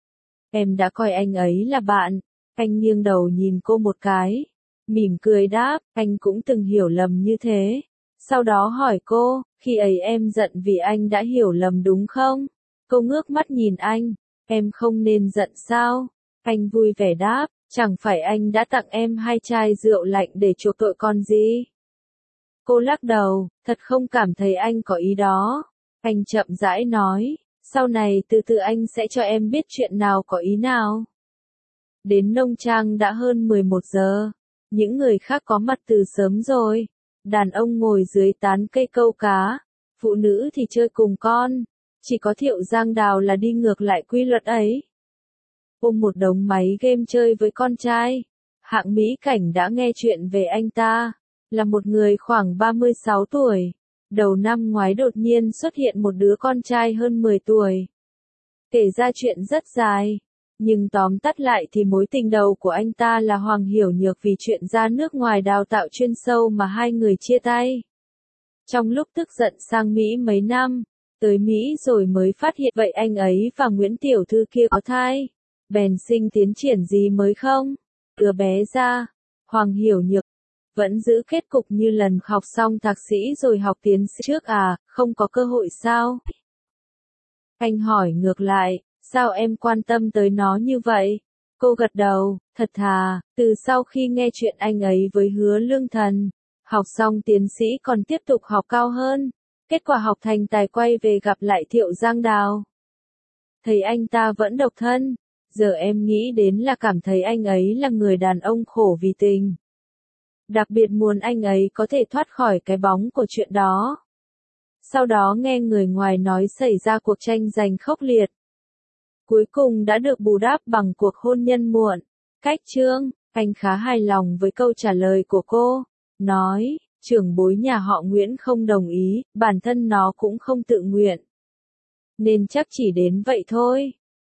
Em đã coi anh ấy là bạn. Anh nghiêng đầu nhìn cô một cái, mỉm cười đáp, anh cũng từng hiểu lầm như thế. Sau đó hỏi cô, khi ấy em giận vì anh đã hiểu lầm đúng không? Cô ngước mắt nhìn anh, em không nên giận sao? Anh vui vẻ đáp, chẳng phải anh đã tặng em 2 chai rượu lạnh để chuộc tội con gì? Cô lắc đầu, thật không cảm thấy anh có ý đó. Anh chậm rãi nói, sau này từ từ anh sẽ cho em biết chuyện nào có ý nào. Đến nông trang đã hơn 11 giờ. Những người khác có mặt từ sớm rồi. Đàn ông ngồi dưới tán cây câu cá. Phụ nữ thì chơi cùng con. Chỉ có Thiệu Giang Đào là đi ngược lại quy luật ấy. Ôm một đống máy game chơi với con trai. Hạng Mỹ Cảnh đã nghe chuyện về anh ta. Là một người khoảng 36 tuổi. Đầu năm ngoái đột nhiên xuất hiện một đứa con trai hơn 10 tuổi. Kể ra chuyện rất dài. Nhưng tóm tắt lại thì mối tình đầu của anh ta là Hoàng Hiểu Nhược vì chuyện ra nước ngoài đào tạo chuyên sâu mà hai người chia tay. Trong lúc tức giận sang Mỹ mấy năm, tới Mỹ rồi mới phát hiện vậy anh ấy và Nguyễn Tiểu Thư kia có thai. Bèn sinh tiến triển gì mới không? Đứa bé ra, Hoàng Hiểu Nhược vẫn giữ kết cục như lần học xong thạc sĩ rồi học tiến sĩ trước à, không có cơ hội sao? Anh hỏi ngược lại, sao em quan tâm tới nó như vậy? Cô gật đầu, thật thà, từ sau khi nghe chuyện anh ấy với Hứa Lương Thần, học xong tiến sĩ còn tiếp tục học cao hơn, kết quả học thành tài quay về gặp lại Thiệu Giang Đào. Thấy anh ta vẫn độc thân, giờ em nghĩ đến là cảm thấy anh ấy là người đàn ông khổ vì tình. Đặc biệt muốn anh ấy có thể thoát khỏi cái bóng của chuyện đó. Sau đó nghe người ngoài nói xảy ra cuộc tranh giành khốc liệt. Cuối cùng đã được bù đắp bằng cuộc hôn nhân muộn. Cách chương, anh khá hài lòng với câu trả lời của cô. Nói, trưởng bối nhà họ Nguyễn không đồng ý, bản thân nó cũng không tự nguyện. Nên chắc chỉ đến vậy thôi.